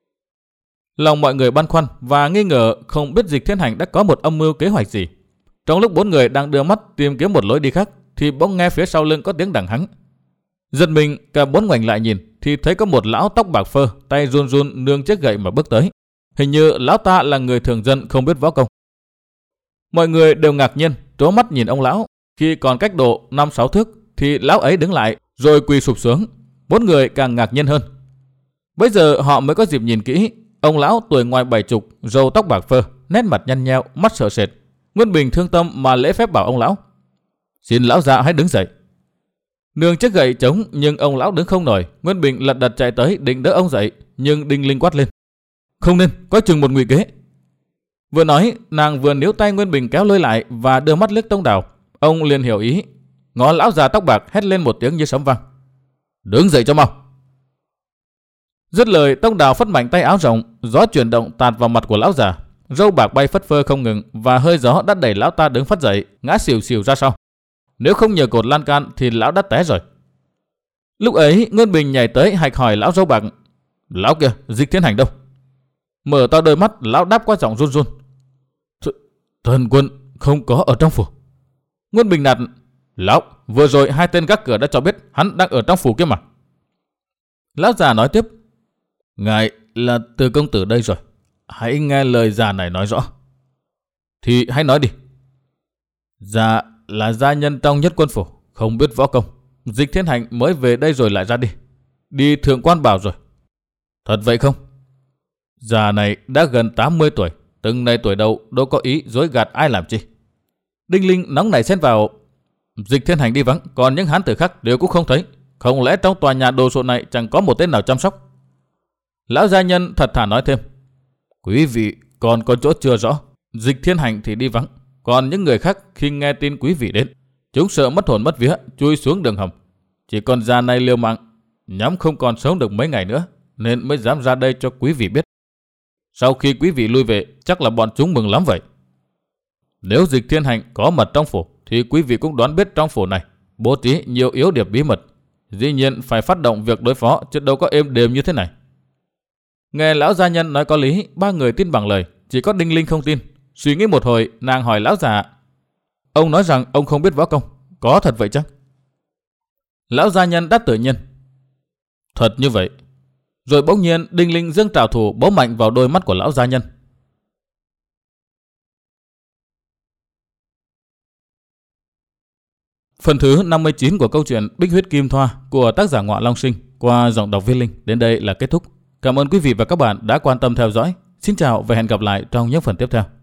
Lòng mọi người băn khoăn và nghi ngờ không biết Dịch Thiên Hành đã có một âm mưu kế hoạch gì. Trong lúc bốn người đang đưa mắt tìm kiếm một lối đi khác, thì bỗng nghe phía sau lưng có tiếng đằng hắng. Giật mình, cả bốn ngoảnh lại nhìn thì thấy có một lão tóc bạc phơ, tay run run nương chiếc gậy mà bước tới. Hình như lão ta là người thường dân không biết võ công. Mọi người đều ngạc nhiên, trố mắt nhìn ông lão. Khi còn cách độ năm sáu thước thì lão ấy đứng lại rồi quỳ sụp xuống. Bốn người càng ngạc nhiên hơn. Bây giờ họ mới có dịp nhìn kỹ. Ông lão tuổi ngoài bảy chục, râu tóc bạc phơ, nét mặt nhăn nheo, mắt sợ sệt. Nguyên Bình thương tâm mà lễ phép bảo ông lão: "Xin lão già hãy đứng dậy." Nương chiếc gậy trống nhưng ông lão đứng không nổi. Nguyên Bình lật đật chạy tới định đỡ ông dậy, nhưng Đinh Linh quát lên: "Không nên, có chừng một ngụy kế." Vừa nói, nàng vừa níu tay Nguyên Bình kéo lôi lại và đưa mắt liếc Tông Đào. Ông liền hiểu ý, ngó lão già tóc bạc hét lên một tiếng như sấm vang: "Đứng dậy cho mau!" Dứt lời, Tông Đào phất mạnh tay áo rộng, gió chuyển động tạt vào mặt của lão già, râu bạc bay phất phơ không ngừng và hơi gió đã đẩy lão ta đứng phắt dậy, ngã xỉu xỉu ra sau. Nếu không nhờ cột lan can thì lão đã té rồi. Lúc ấy, Nguyên Bình nhảy tới hạch hỏi lão râu bạc: "Lão kia, Dịch Thiên Hành đâu?" Mở to đôi mắt, lão đáp qua giọng run run: Th- "Thần quân không có ở trong phủ." Nguyên Bình nạt: "Lão, vừa rồi hai tên gác cửa đã cho biết hắn đang ở trong phủ kia mà." Lão già nói tiếp: "Ngài là Từ công tử đây rồi, hãy nghe lời già này nói rõ." "Thì hãy nói đi." "Già là gia nhân trong Nhất Quân phủ, không biết võ công. Dịch Thiên Hành mới về đây rồi lại ra đi. Đi thượng quan bảo rồi." "Thật vậy không?" "Già này đã gần tám mươi tuổi, từng này tuổi đầu đâu có ý dối gạt ai làm chi." Đinh Linh nóng nảy xen vào: "Dịch Thiên Hành đi vắng, còn những hán tử khác đều cũng không thấy. Không lẽ trong tòa nhà đồ sộ này chẳng có một tên nào chăm sóc?" Lão gia nhân thật thà nói thêm: "Quý vị còn có chỗ chưa rõ. Dịch Thiên Hành thì đi vắng, còn những người khác khi nghe tin quý vị đến, chúng sợ mất hồn mất vía, chui xuống đường hầm. Chỉ còn già này liều mạng, nhắm không còn sống được mấy ngày nữa, nên mới dám ra đây cho quý vị biết. Sau khi quý vị lui về, chắc là bọn chúng mừng lắm vậy. Nếu Dịch Thiên Hành có mật trong phủ, thì quý vị cũng đoán biết trong phủ này bố trí nhiều yếu điểm bí mật. Dĩ nhiên phải phát động việc đối phó, chứ đâu có êm đềm như thế này." Nghe lão gia nhân nói có lý, ba người tin bằng lời, chỉ có Đinh Linh không tin. Suy nghĩ một hồi, nàng hỏi lão già: "Ông nói rằng ông không biết võ công, có thật vậy chăng?" Lão gia nhân đáp tự nhiên: "Thật như vậy." Rồi bỗng nhiên Đinh Linh giương trảo thủ bấu mạnh vào đôi mắt của lão gia nhân. Phần thứ năm mươi chín của câu chuyện Bích Huyết Kim Thoa của tác giả Ngọa Long Sinh qua giọng đọc Viên Linh đến đây là kết thúc. Cảm ơn quý vị và các bạn đã quan tâm theo dõi. Xin chào và hẹn gặp lại trong những phần tiếp theo.